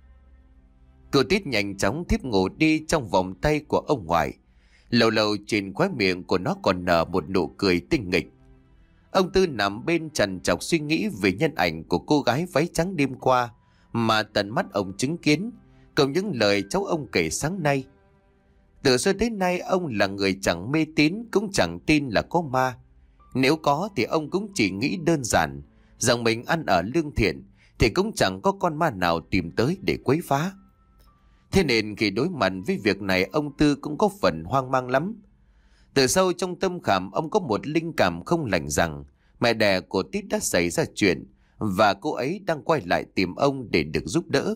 S1: Cô Tít nhanh chóng thiếp ngủ đi trong vòng tay của ông ngoại. Lâu lâu trên khóe miệng của nó còn nở một nụ cười tinh nghịch. Ông Tư nằm bên trằn trọc suy nghĩ về nhân ảnh của cô gái váy trắng đêm qua mà tận mắt ông chứng kiến, cùng những lời cháu ông kể sáng nay. Từ xưa tới nay ông là người chẳng mê tín cũng chẳng tin là có ma. Nếu có thì ông cũng chỉ nghĩ đơn giản rằng mình ăn ở lương thiện thì cũng chẳng có con ma nào tìm tới để quấy phá. Thế nên khi đối mặt với việc này, ông Tư cũng có phần hoang mang lắm. Từ sâu trong tâm khảm, ông có một linh cảm không lành rằng mẹ đẻ của Tít đã xảy ra chuyện và cô ấy đang quay lại tìm ông để được giúp đỡ.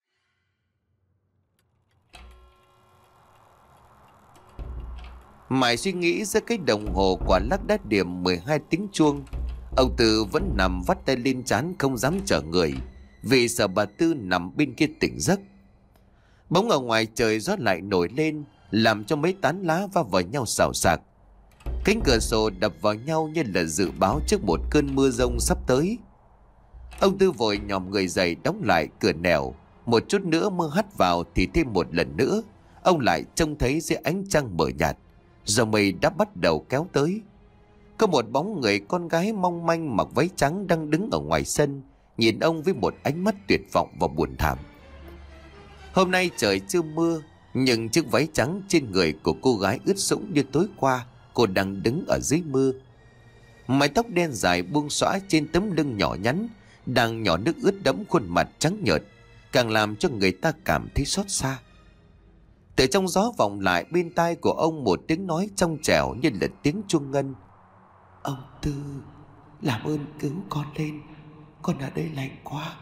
S1: Mãi suy nghĩ giữa cái đồng hồ quả lắc đắt điểm mười hai tiếng chuông, ông Tư vẫn nằm vắt tay lên trán không dám trở người vì sợ bà Tư nằm bên kia tỉnh giấc. Bỗng ở ngoài trời gió lại nổi lên, làm cho mấy tán lá va vào nhau xào xạc. Cánh cửa sổ đập vào nhau như là dự báo trước một cơn mưa giông sắp tới. Ông Tư vội nhòm người dậy đóng lại cửa nẻo. Một chút nữa mưa hắt vào thì thêm một lần nữa ông lại trông thấy dưới ánh trăng mờ nhạt, giờ mây đã bắt đầu kéo tới. Có một bóng người con gái mong manh mặc váy trắng đang đứng ở ngoài sân, nhìn ông với một ánh mắt tuyệt vọng và buồn thảm. Hôm nay trời chưa mưa, nhưng chiếc váy trắng trên người của cô gái ướt sũng như tối qua cô đang đứng ở dưới mưa. Mái tóc đen dài buông xõa trên tấm lưng nhỏ nhắn đang nhỏ nước ướt đẫm khuôn mặt trắng nhợt, càng làm cho người ta cảm thấy xót xa. Từ trong gió vọng lại bên tai của ông một tiếng nói trong trẻo như là tiếng chuông ngân. Ông Tư, làm ơn cứu con lên, con ở đây lạnh quá.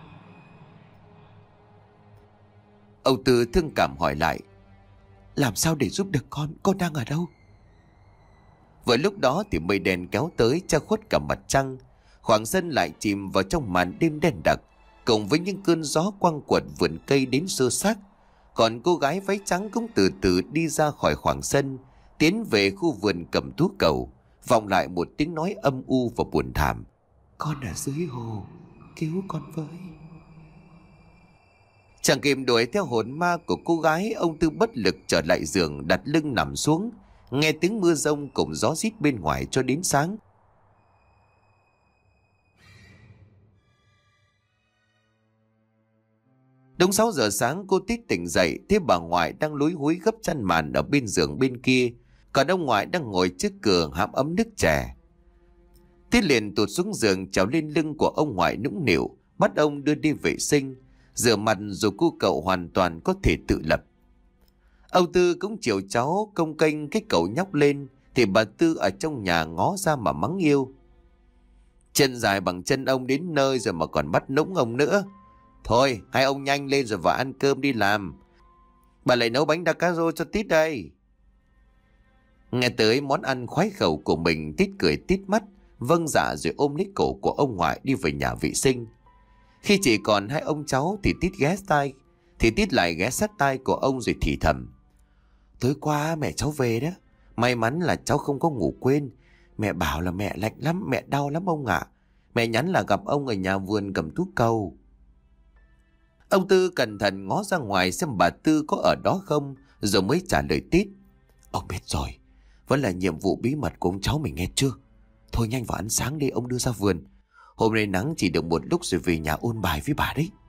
S1: Ông Tư thương cảm hỏi lại, làm sao để giúp được con, con đang ở đâu? Vừa lúc đó thì mây đen kéo tới che khuất cả mặt trăng. Khoảng sân lại chìm vào trong màn đêm đen đặc, cùng với những cơn gió quăng quật vườn cây đến xơ xác. Còn cô gái váy trắng cũng từ từ đi ra khỏi khoảng sân, tiến về khu vườn Cẩm Tú Cầu, vọng lại một tiếng nói âm u và buồn thảm. Con ở dưới hồ, cứu con với. Chẳng kịp đuổi theo hồn ma của cô gái, ông Tư bất lực trở lại giường, đặt lưng nằm xuống, nghe tiếng mưa rông cùng gió rít bên ngoài cho đến sáng. Đúng sáu giờ sáng cô Tít tỉnh dậy, thấy bà ngoại đang lúi húi gấp chăn màn ở bên giường bên kia, còn ông ngoại đang ngồi trước cửa hãm ấm nước chè. Tít liền tụt xuống giường, trèo lên lưng của ông ngoại nũng nịu, bắt ông đưa đi vệ sinh, rửa mặt rồi cu cậu hoàn toàn có thể tự lập. Ông Tư cũng chiều cháu công kênh cái cậu nhóc lên, thì bà Tư ở trong nhà ngó ra mà mắng yêu. Chân dài bằng chân ông đến nơi rồi mà còn bắt nũng ông nữa. Thôi hai ông nhanh lên rồi vào ăn cơm đi làm. Bà lại nấu bánh đa cá rô cho Tít đây. Nghe tới món ăn khoái khẩu của mình, Tít cười tít mắt, vâng dạ rồi ôm lấy cổ của ông ngoại đi về nhà vệ sinh. Khi chỉ còn hai ông cháu thì Tít ghé tai Thì Tít lại ghé sát tai của ông rồi thì thầm. Tối qua mẹ cháu về đó, may mắn là cháu không có ngủ quên. Mẹ bảo là mẹ lạnh lắm, mẹ đau lắm ông ạ. À. Mẹ nhắn là gặp ông ở nhà vườn Cẩm Tú Cầu. Ông Tư cẩn thận ngó ra ngoài xem bà Tư có ở đó không, rồi mới trả lời Tít. Ông biết rồi, vẫn là nhiệm vụ bí mật của ông cháu mình nghe chưa. Thôi nhanh vào ăn sáng đi, ông đưa ra vườn. Hôm nay nắng chỉ được một lúc rồi về nhà ôn bài với bà đấy.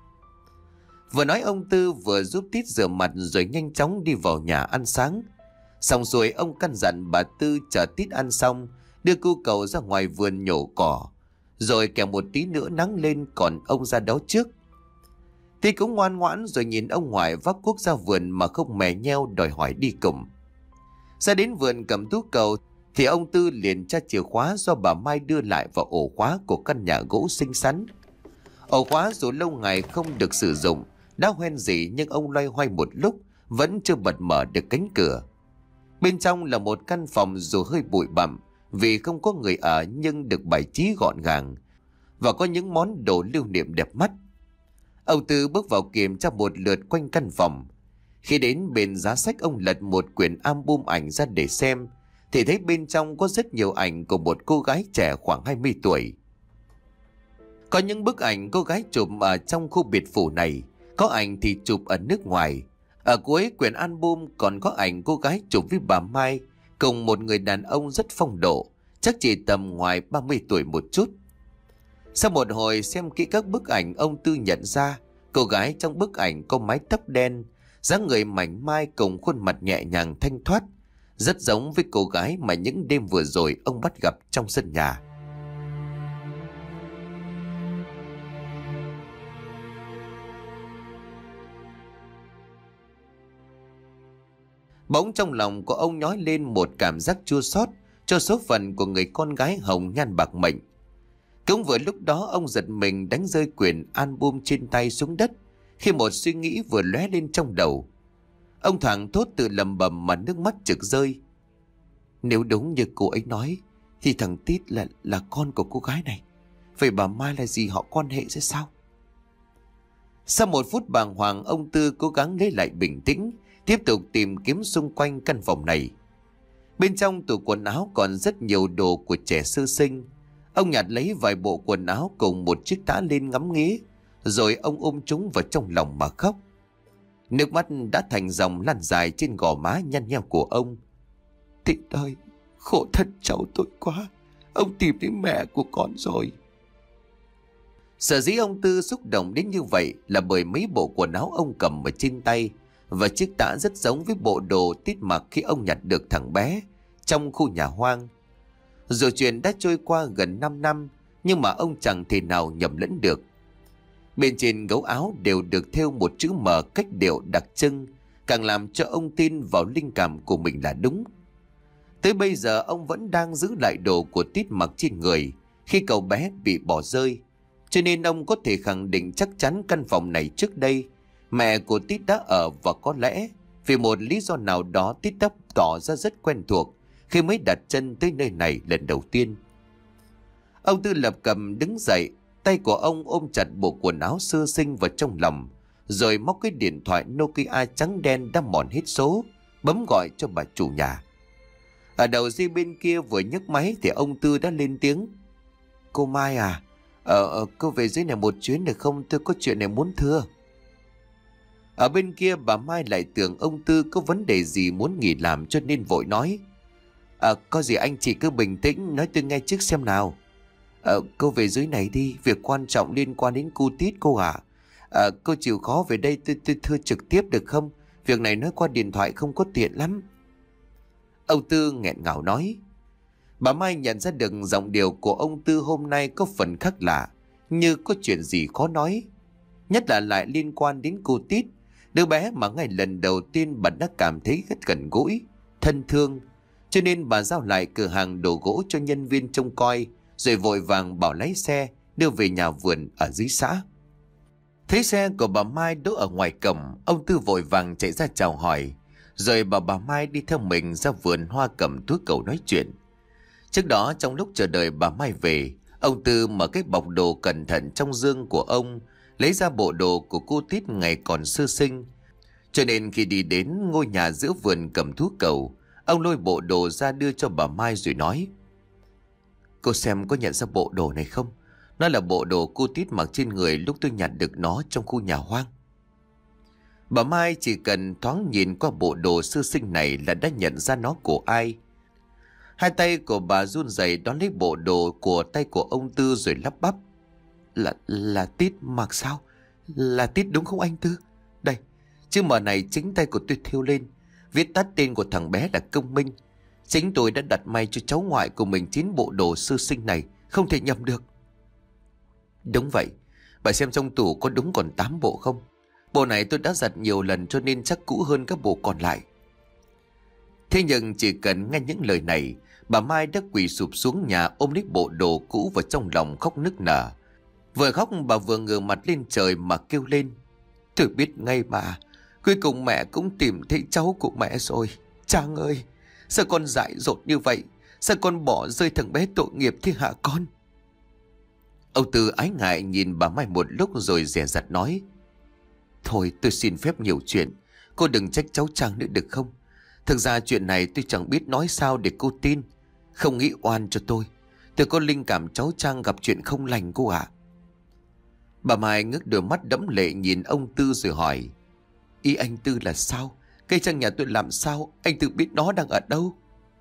S1: Vừa nói ông Tư vừa giúp Tít rửa mặt rồi nhanh chóng đi vào nhà ăn sáng. Xong rồi ông căn dặn bà Tư chờ Tít ăn xong, đưa cu cậu ra ngoài vườn nhổ cỏ, rồi kẻo một tí nữa nắng lên còn ông ra đó trước. Tít cũng ngoan ngoãn rồi nhìn ông ngoại vác cuốc ra vườn mà không mè nheo đòi hỏi đi cùng. Ra đến vườn Cẩm Tú Cầu thì ông Tư liền tra chìa khóa do bà Mai đưa lại vào ổ khóa của căn nhà gỗ xinh xắn. Ổ khóa dù lâu ngày không được sử dụng, đã hoen rỉ, nhưng ông loay hoay một lúc vẫn chưa bật mở được cánh cửa. Bên trong là một căn phòng dù hơi bụi bặm vì không có người ở, nhưng được bày trí gọn gàng và có những món đồ lưu niệm đẹp mắt. Ông Tư bước vào kiểm tra một lượt quanh căn phòng. Khi đến bên giá sách, ông lật một quyển album ảnh ra để xem, thì thấy bên trong có rất nhiều ảnh của một cô gái trẻ khoảng hai mươi tuổi. Có những bức ảnh cô gái chụp ở trong khu biệt phủ này, có ảnh thì chụp ở nước ngoài. Ở cuối quyển album còn có ảnh cô gái chụp với bà Mai cùng một người đàn ông rất phong độ, chắc chỉ tầm ngoài ba mươi tuổi một chút. Sau một hồi xem kỹ các bức ảnh, ông Tư nhận ra cô gái trong bức ảnh có mái tóc đen, dáng người mảnh mai cùng khuôn mặt nhẹ nhàng thanh thoát, rất giống với cô gái mà những đêm vừa rồi ông bắt gặp trong sân nhà. Bỗng trong lòng của ông nhói lên một cảm giác chua xót cho số phận của người con gái hồng nhan bạc mệnh. Cũng vừa lúc đó ông giật mình đánh rơi quyển album trên tay xuống đất, khi một suy nghĩ vừa lóe lên trong đầu. Ông thoảng thốt tự lẩm bẩm mà nước mắt trực rơi. Nếu đúng như cô ấy nói thì thằng Tít là là con của cô gái này. Vậy bà Mai là gì, họ quan hệ ra sao? Sau một phút bàng hoàng, ông Tư cố gắng lấy lại bình tĩnh, tiếp tục tìm kiếm xung quanh căn phòng này. Bên trong tủ quần áo còn rất nhiều đồ của trẻ sơ sinh. Ông nhặt lấy vài bộ quần áo cùng một chiếc tã lên ngắm nghía, rồi ông ôm chúng vào trong lòng mà khóc. Nước mắt đã thành dòng lăn dài trên gò má nhăn nheo của ông. Tít ơi, khổ thật cháu tôi quá, ông tìm thấy mẹ của con rồi. Sở dĩ ông Tư xúc động đến như vậy là bởi mấy bộ quần áo ông cầm ở trên tay và chiếc tã rất giống với bộ đồ Tít mặc khi ông nhặt được thằng bé trong khu nhà hoang. Dù chuyện đã trôi qua gần năm năm, nhưng mà ông chẳng thể nào nhầm lẫn được. Bên trên gấu áo đều được thêu một chữ M cách điệu đặc trưng, càng làm cho ông tin vào linh cảm của mình là đúng. Tới bây giờ ông vẫn đang giữ lại đồ của Tít mặc trên người khi cậu bé bị bỏ rơi, cho nên ông có thể khẳng định chắc chắn căn phòng này trước đây mẹ của Tít đã ở, và có lẽ vì một lý do nào đó Tít đã tỏ ra rất quen thuộc khi mới đặt chân tới nơi này lần đầu tiên. Ông Tư lập cập đứng dậy, tay của ông ôm chặt bộ quần áo sơ sinh vào trong lòng, rồi móc cái điện thoại Nokia trắng đen đã mòn hết số, bấm gọi cho bà chủ nhà. Ở đầu dây bên kia vừa nhấc máy thì ông Tư đã lên tiếng. Cô Mai à, ờ, cô về dưới này một chuyến được không? Tôi có chuyện này muốn thưa. Ở bên kia bà Mai lại tưởng ông Tư có vấn đề gì muốn nghỉ làm cho nên vội nói. À, có gì anh chị cứ bình tĩnh nói tôi nghe trước xem nào. À, cô về dưới này đi, việc quan trọng liên quan đến cô Tít cô ạ. À. À, cô chịu khó về đây tôi, tôi thưa trực tiếp được không? Việc này nói qua điện thoại không có tiện lắm. Ông Tư nghẹn ngào nói. Bà Mai nhận ra được giọng điệu của ông Tư hôm nay có phần khác lạ, như có chuyện gì khó nói. Nhất là lại liên quan đến cô Tít, đứa bé mà ngay lần đầu tiên bà đã cảm thấy rất gần gũi, thân thương. Cho nên bà giao lại cửa hàng đồ gỗ cho nhân viên trông coi, rồi vội vàng bảo lái xe đưa về nhà vườn ở dưới xã. Thấy xe của bà Mai đỗ ở ngoài cổng, ông Tư vội vàng chạy ra chào hỏi, rồi bảo bà Mai đi theo mình ra vườn hoa cầm túi cầu nói chuyện. Trước đó trong lúc chờ đợi bà Mai về, ông Tư mở cái bọc đồ cẩn thận trong dương của ông, lấy ra bộ đồ của cô Tít ngày còn sơ sinh. Cho nên khi đi đến ngôi nhà giữa vườn cầm thú cầu, ông lôi bộ đồ ra đưa cho bà Mai rồi nói. Cô xem có nhận ra bộ đồ này không? Nó là bộ đồ cô Tít mặc trên người lúc tôi nhặt được nó trong khu nhà hoang. Bà Mai chỉ cần thoáng nhìn qua bộ đồ sơ sinh này là đã nhận ra nó của ai. Hai tay của bà run rẩy đón lấy bộ đồ của tay của ông Tư rồi lắp bắp. Là, là Tít mặc sao? Là Tít đúng không anh Tư? Đây, chữ M này chính tay của tôi thêu lên, viết tắt tên của thằng bé là Công Minh. Chính tôi đã đặt may cho cháu ngoại của mình chín bộ đồ sơ sinh này, không thể nhầm được. Đúng vậy, bà xem trong tủ có đúng còn tám bộ không? Bộ này tôi đã giặt nhiều lần cho nên chắc cũ hơn các bộ còn lại. Thế nhưng chỉ cần nghe những lời này, bà Mai đã quỳ sụp xuống nhà ôm lấy bộ đồ cũ vào trong lòng khóc nức nở. Vừa khóc bà vừa ngửa mặt lên trời mà kêu lên. Tôi biết ngay mà, cuối cùng mẹ cũng tìm thấy cháu của mẹ rồi. Trang ơi, sao con dại dột như vậy? Sao con bỏ rơi thằng bé tội nghiệp thế hả con? Ông Tư ái ngại nhìn bà Mai một lúc rồi dè dặt nói. Thôi tôi xin phép nhiều chuyện, cô đừng trách cháu Trang nữa được không? Thực ra chuyện này tôi chẳng biết nói sao để cô tin. Không nghĩ oan cho tôi. Tôi có linh cảm cháu Trang gặp chuyện không lành cô ạ. Bà Mai ngước đôi mắt đẫm lệ nhìn ông Tư rồi hỏi. Ý anh Tư là sao? Cây Trang nhà tôi làm sao? Anh Tư biết nó đang ở đâu?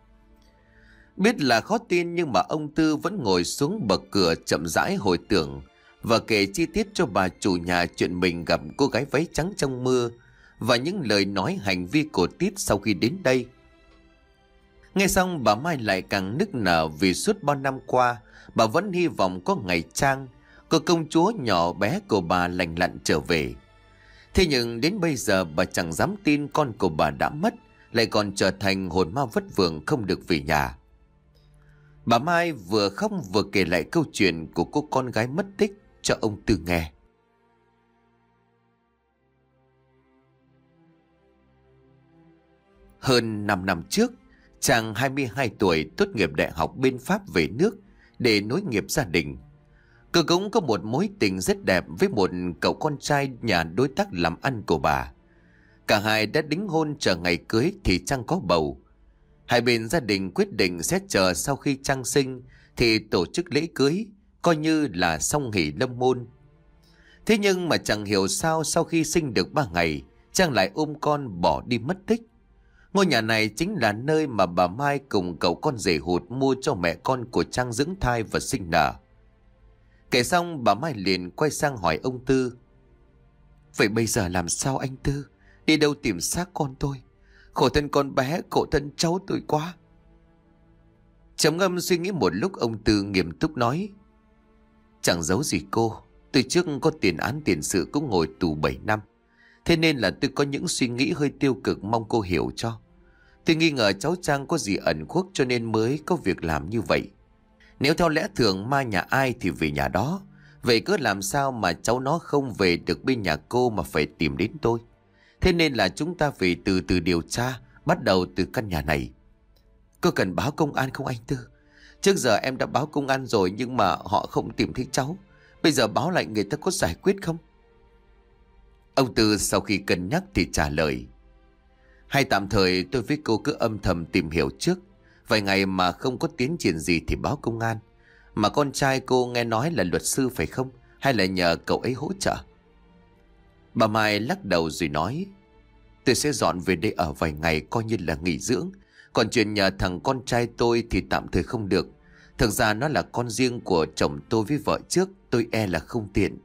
S1: Biết là khó tin nhưng mà ông Tư vẫn ngồi xuống bậc cửa chậm rãi hồi tưởng và kể chi tiết cho bà chủ nhà chuyện mình gặp cô gái váy trắng trong mưa và những lời nói hành vi của Tít sau khi đến đây. Nghe xong bà Mai lại càng nức nở vì suốt bao năm qua bà vẫn hy vọng có ngày Trang, cô công chúa nhỏ bé của bà lành lặn trở về. Thế nhưng đến bây giờ bà chẳng dám tin con của bà đã mất, lại còn trở thành hồn ma vất vưởng không được về nhà. Bà Mai vừa khóc vừa kể lại câu chuyện của cô con gái mất tích cho ông Tư nghe. Hơn năm năm trước, chàng hai mươi hai tuổi tốt nghiệp đại học bên Pháp về nước để nối nghiệp gia đình. Cô cũng có một mối tình rất đẹp với một cậu con trai nhà đối tác làm ăn của bà. Cả hai đã đính hôn chờ ngày cưới thì Trang có bầu. Hai bên gia đình quyết định sẽ chờ sau khi Trang sinh thì tổ chức lễ cưới, coi như là song hỷ lâm môn. Thế nhưng mà chẳng hiểu sao sau khi sinh được ba ngày, Trang lại ôm con bỏ đi mất tích. Ngôi nhà này chính là nơi mà bà Mai cùng cậu con rể hụt mua cho mẹ con của Trang dưỡng thai và sinh nở. Kể xong bà Mai liền quay sang hỏi ông Tư. Vậy bây giờ làm sao anh Tư? Đi đâu tìm xác con tôi? Khổ thân con bé, khổ thân cháu tôi quá. Trầm ngâm suy nghĩ một lúc, ông Tư nghiêm túc nói. Chẳng giấu gì cô, từ trước có tiền án tiền sự cũng ngồi tù bảy năm. Thế nên là tôi có những suy nghĩ hơi tiêu cực, mong cô hiểu cho. Tôi nghi ngờ cháu Trang có gì ẩn khuất cho nên mới có việc làm như vậy. Nếu theo lẽ thường ma nhà ai thì về nhà đó. Vậy cứ làm sao mà cháu nó không về được bên nhà cô mà phải tìm đến tôi. Thế nên là chúng ta phải từ từ điều tra, bắt đầu từ căn nhà này. Cô cần báo công an không anh Tư? Trước giờ em đã báo công an rồi nhưng mà họ không tìm thấy cháu. Bây giờ báo lại người ta có giải quyết không? Ông Tư sau khi cân nhắc thì trả lời: Hay tạm thời tôi với cô cứ âm thầm tìm hiểu trước. Vài ngày mà không có tiến triển gì thì báo công an. Mà con trai cô nghe nói là luật sư phải không? Hay là nhờ cậu ấy hỗ trợ? Bà Mai lắc đầu rồi nói: Tôi sẽ dọn về đây ở vài ngày coi như là nghỉ dưỡng. Còn chuyện nhờ thằng con trai tôi thì tạm thời không được. Thực ra nó là con riêng của chồng tôi với vợ trước, tôi e là không tiện.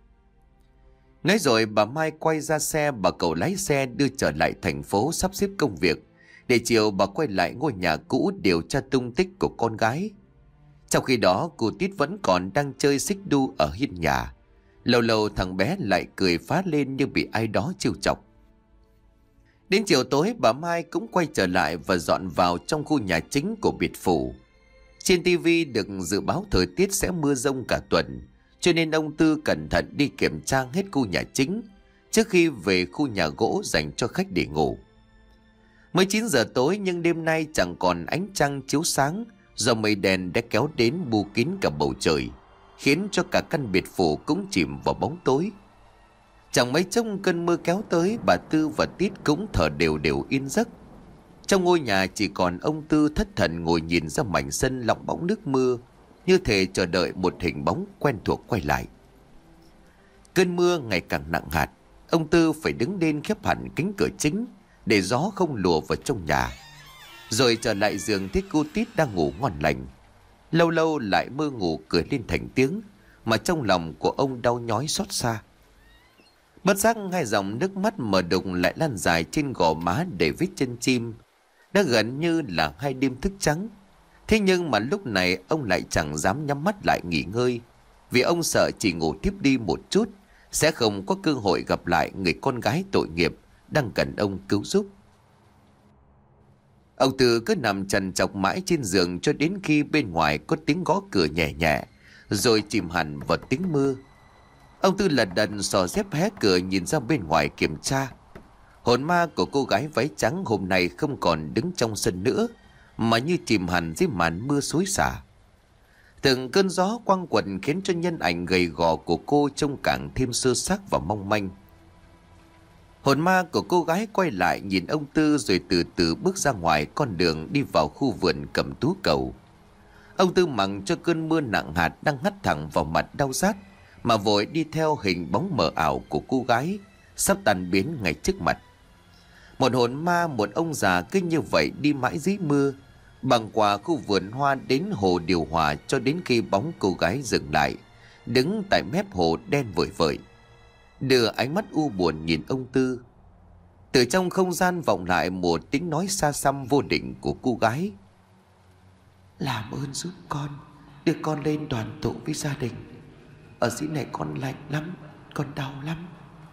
S1: Nói rồi bà Mai quay ra xe, bà cậu lái xe đưa trở lại thành phố sắp xếp công việc. Để chiều bà quay lại ngôi nhà cũ điều tra tung tích của con gái. Trong khi đó cô Tít vẫn còn đang chơi xích đu ở hiên nhà. Lâu lâu thằng bé lại cười phá lên như bị ai đó trêu chọc. Đến chiều tối bà Mai cũng quay trở lại và dọn vào trong khu nhà chính của biệt phủ. Trên tivi được dự báo thời tiết sẽ mưa rông cả tuần, cho nên ông Tư cẩn thận đi kiểm tra hết khu nhà chính trước khi về khu nhà gỗ dành cho khách để ngủ. Mới chín giờ tối nhưng đêm nay chẳng còn ánh trăng chiếu sáng do mây đen đã kéo đến bù kín cả bầu trời, khiến cho cả căn biệt phủ cũng chìm vào bóng tối. Chẳng mấy chốc cơn mưa kéo tới, bà Tư và Tít cũng thở đều đều yên giấc. Trong ngôi nhà chỉ còn ông Tư thất thần ngồi nhìn ra mảnh sân lọng bóng nước mưa, như thể chờ đợi một hình bóng quen thuộc quay lại. Cơn mưa ngày càng nặng hạt, ông Tư phải đứng lên khép hẳn cánh cửa chính để gió không lùa vào trong nhà. Rồi trở lại giường thấy cô Tít đang ngủ ngon lành. Lâu lâu lại mơ ngủ cười lên thành tiếng, mà trong lòng của ông đau nhói xót xa. Bất giác hai dòng nước mắt mờ đục lại lan dài trên gò má để vết chân chim, đã gần như là hai đêm thức trắng. Thế nhưng mà lúc này ông lại chẳng dám nhắm mắt lại nghỉ ngơi, vì ông sợ chỉ ngủ tiếp đi một chút sẽ không có cơ hội gặp lại người con gái tội nghiệp đang cần ông cứu giúp. Ông Tư cứ nằm trằn trọc mãi trên giường cho đến khi bên ngoài có tiếng gõ cửa nhẹ nhẹ, rồi chìm hẳn vào tiếng mưa. Ông Tư lật đật xò dép hé cửa nhìn ra bên ngoài kiểm tra. Hồn ma của cô gái váy trắng hôm nay không còn đứng trong sân nữa, mà như chìm hẳn dưới màn mưa xối xả. Từng cơn gió quăng quẩn khiến cho nhân ảnh gầy gò của cô trông càng thêm sơ xác và mong manh. Hồn ma của cô gái quay lại nhìn ông Tư rồi từ từ bước ra ngoài con đường đi vào khu vườn cầm tú cầu. Ông Tư mặc cho cơn mưa nặng hạt đang hắt thẳng vào mặt đau rát, mà vội đi theo hình bóng mờ ảo của cô gái sắp tan biến ngay trước mặt. Một hồn ma, một ông già cứ như vậy đi mãi dưới mưa, băng qua khu vườn hoa đến hồ điều hòa cho đến khi bóng cô gái dừng lại, đứng tại mép hồ đen vời vợi, đưa ánh mắt u buồn nhìn ông Tư. Từ trong không gian vọng lại một tiếng nói xa xăm vô định của cô gái: Làm ơn giúp con, đưa con lên đoàn tụ với gia đình. Ở dưới này con lạnh lắm, con đau lắm.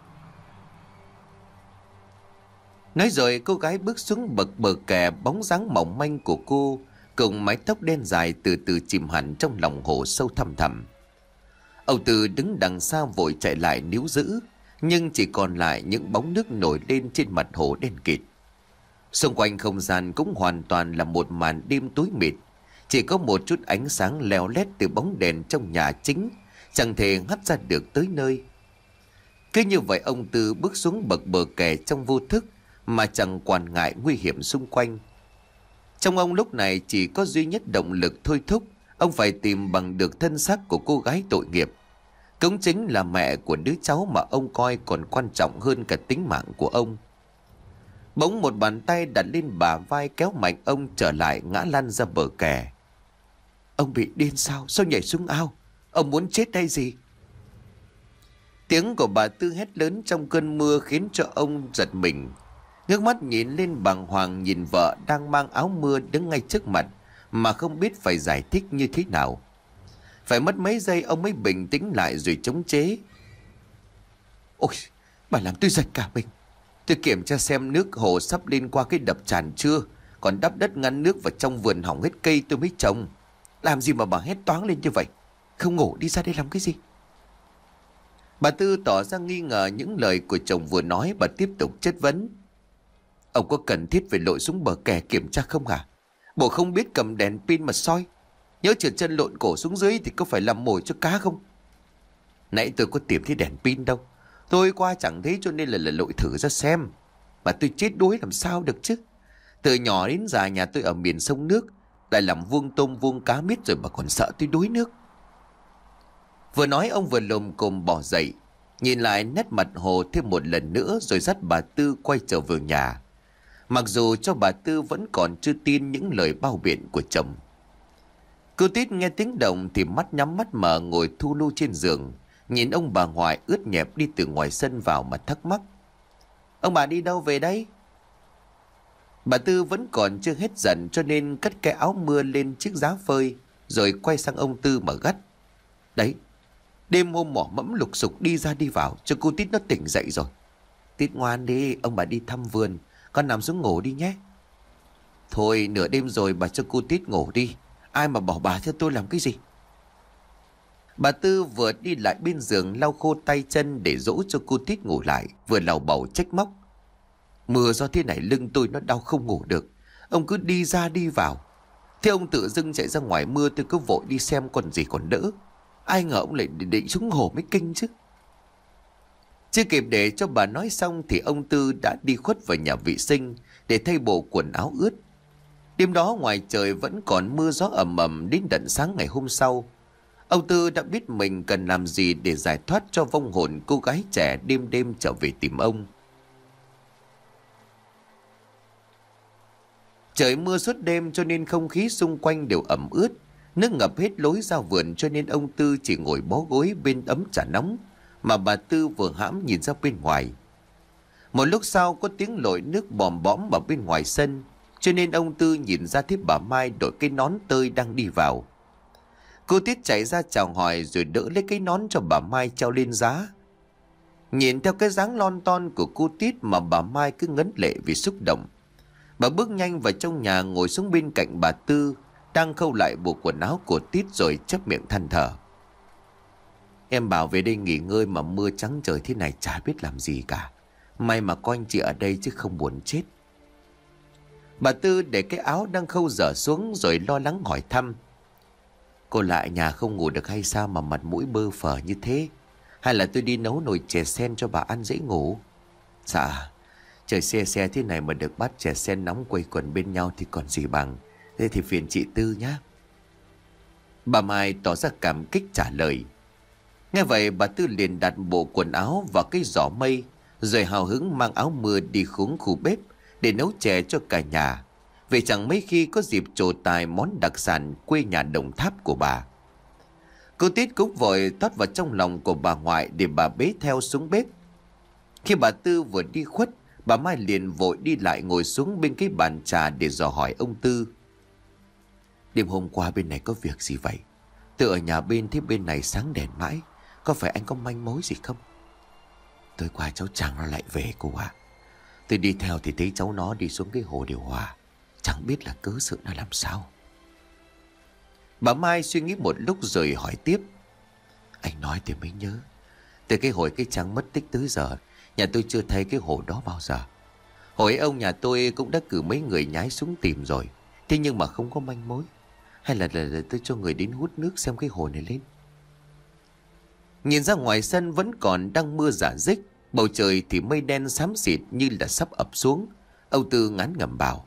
S1: Nói rồi cô gái bước xuống bậc bờ kè, bóng dáng mỏng manh của cô cùng mái tóc đen dài từ từ chìm hẳn trong lòng hồ sâu thẳm thẳm. Ông Tư đứng đằng xa vội chạy lại níu giữ, nhưng chỉ còn lại những bóng nước nổi lên trên mặt hồ đen kịt. Xung quanh không gian cũng hoàn toàn là một màn đêm tối mịt, chỉ có một chút ánh sáng leo lét từ bóng đèn trong nhà chính, chẳng thể hắt ra được tới nơi. Cứ như vậy ông Tư bước xuống bậc bờ kè trong vô thức, mà chẳng quản ngại nguy hiểm xung quanh. Trong ông lúc này chỉ có duy nhất động lực thôi thúc ông phải tìm bằng được thân xác của cô gái tội nghiệp, cũng chính là mẹ của đứa cháu mà ông coi còn quan trọng hơn cả tính mạng của ông. Bỗng một bàn tay đặt lên bả vai kéo mạnh ông trở lại, ngã lăn ra bờ kè. Ông bị điên sao? Sao nhảy xuống ao? Ông muốn chết hay gì? Tiếng của bà Tư hét lớn trong cơn mưa khiến cho ông giật mình. Ngước mắt nhìn lên bàng hoàng nhìn vợ đang mang áo mưa đứng ngay trước mặt mà không biết phải giải thích như thế nào. Phải mất mấy giây ông mới bình tĩnh lại rồi chống chế. Ôi, Bà làm tôi giật cả mình. Tôi kiểm tra xem nước hồ sắp lên qua cái đập tràn chưa, còn đắp đất ngăn nước vào trong vườn hỏng hết cây tôi mới trồng. Làm gì mà bà hét toáng lên như vậy? Không ngủ đi ra đây làm cái gì? Bà Tư tỏ ra nghi ngờ những lời của chồng vừa nói. Bà tiếp tục chất vấn. Ông có cần thiết phải lội xuống bờ kè kiểm tra không hả? Bộ không biết cầm đèn pin mà soi. Nhớ trượt chân lộn cổ xuống dưới thì có phải làm mồi cho cá không? Nãy tôi có tìm thấy đèn pin đâu. Tôi qua chẳng thấy cho nên là, là lội thử ra xem. Mà tôi chết đuối làm sao được chứ? Từ nhỏ đến già nhà tôi ở miền sông nước, lại làm vuông tôm vuông cá miết rồi mà còn sợ tôi đuối nước. Vừa nói ông vừa lồm cồm bỏ dậy, nhìn lại nét mặt Hồ thêm một lần nữa rồi dắt bà Tư quay trở về nhà. Mặc dù cho bà Tư vẫn còn chưa tin những lời bao biện của chồng. Cô Tít nghe tiếng động thì mắt nhắm mắt mở ngồi thu lu trên giường, nhìn ông bà ngoại ướt nhẹp đi từ ngoài sân vào mà thắc mắc. Ông bà đi đâu về đấy? Bà Tư vẫn còn chưa hết giận cho nên cất cái áo mưa lên chiếc giá phơi, rồi quay sang ông Tư mà gắt. Đấy, đêm hôm mỏ mẫm lục sục đi ra đi vào cho cô Tít nó tỉnh dậy rồi. Tít ngoan đi, ông bà đi thăm vườn, con nằm xuống ngủ đi nhé. Thôi nửa đêm rồi bà cho cô Tít ngủ đi. Ai mà bỏ bà cho tôi làm cái gì? Bà Tư vừa đi lại bên giường lau khô tay chân để dỗ cho cô Tít ngủ lại, vừa lầu bầu trách móc. Mưa do thế này lưng tôi nó đau không ngủ được. Ông cứ đi ra đi vào. Thế ông tự dưng chạy ra ngoài mưa, tôi cứ vội đi xem còn gì còn đỡ. Ai ngờ ông lại định xuống hồ mới kinh chứ. Chưa kịp để cho bà nói xong thì ông Tư đã đi khuất vào nhà vệ sinh để thay bộ quần áo ướt. Đêm đó ngoài trời vẫn còn mưa gió ầm ầm đến tận sáng ngày hôm sau. Ông Tư đã biết mình cần làm gì để giải thoát cho vong hồn cô gái trẻ đêm đêm trở về tìm ông. Trời mưa suốt đêm cho nên không khí xung quanh đều ẩm ướt. Nước ngập hết lối ra vườn cho nên ông Tư chỉ ngồi bó gối bên ấm trà nóng mà bà Tư vừa hãm nhìn ra bên ngoài. Một lúc sau có tiếng lội nước bòm bõm ở bên ngoài sân, cho nên ông Tư nhìn ra thấy bà Mai đội cái nón tơi đang đi vào. Cô Tít chạy ra chào hỏi rồi đỡ lấy cái nón cho bà Mai treo lên giá. Nhìn theo cái dáng lon ton của cô Tít mà bà Mai cứ ngấn lệ vì xúc động. Bà bước nhanh vào trong nhà ngồi xuống bên cạnh bà Tư đang khâu lại bộ quần áo của Tít rồi chép miệng than thở. Em bảo về đây nghỉ ngơi mà mưa trắng trời thế này chả biết làm gì cả. May mà có anh chị ở đây chứ không buồn chết. Bà Tư để cái áo đang khâu dở xuống rồi lo lắng hỏi thăm. Cô lại nhà không ngủ được hay sao mà mặt mũi bơ phờ như thế? Hay là tôi đi nấu nồi chè sen cho bà ăn dễ ngủ? Dạ, trời xe xe thế này mà được bát chè sen nóng quây quần bên nhau thì còn gì bằng. Thế thì phiền chị Tư nhé. Bà Mai tỏ ra cảm kích trả lời. Nghe vậy bà Tư liền đặt bộ quần áo vào cái giỏ mây, rồi hào hứng mang áo mưa đi xuống khu bếp để nấu chè cho cả nhà. Vì chẳng mấy khi có dịp trổ tài món đặc sản quê nhà Đồng Tháp của bà. Cô Tít cũng vội tót vào trong lòng của bà ngoại để bà bế theo xuống bếp. Khi bà Tư vừa đi khuất, bà Mai liền vội đi lại ngồi xuống bên cái bàn trà để dò hỏi ông Tư. Đêm hôm qua bên này có việc gì vậy? Tôi ở nhà bên thế bên này sáng đèn mãi. Có phải anh có manh mối gì không? Tối qua cháu Trăng nó lại về cô ạ. Tôi đi theo thì thấy cháu nó đi xuống cái hồ điều hòa. Chẳng biết là cớ sự nó làm sao. Bà Mai suy nghĩ một lúc rồi hỏi tiếp. Anh nói thì mới nhớ. Từ cái hồi cái Trăng mất tích tới giờ, nhà tôi chưa thấy cái hồ đó bao giờ. Hồi ông nhà tôi cũng đã cử mấy người nhái xuống tìm rồi. Thế nhưng mà không có manh mối. Hay là, là, là tôi cho người đến hút nước xem cái hồ này lên. Nhìn ra ngoài sân vẫn còn đang mưa rả rích. Bầu trời thì mây đen xám xịt như là sắp ập xuống. Âu Tư ngán ngẩm bảo.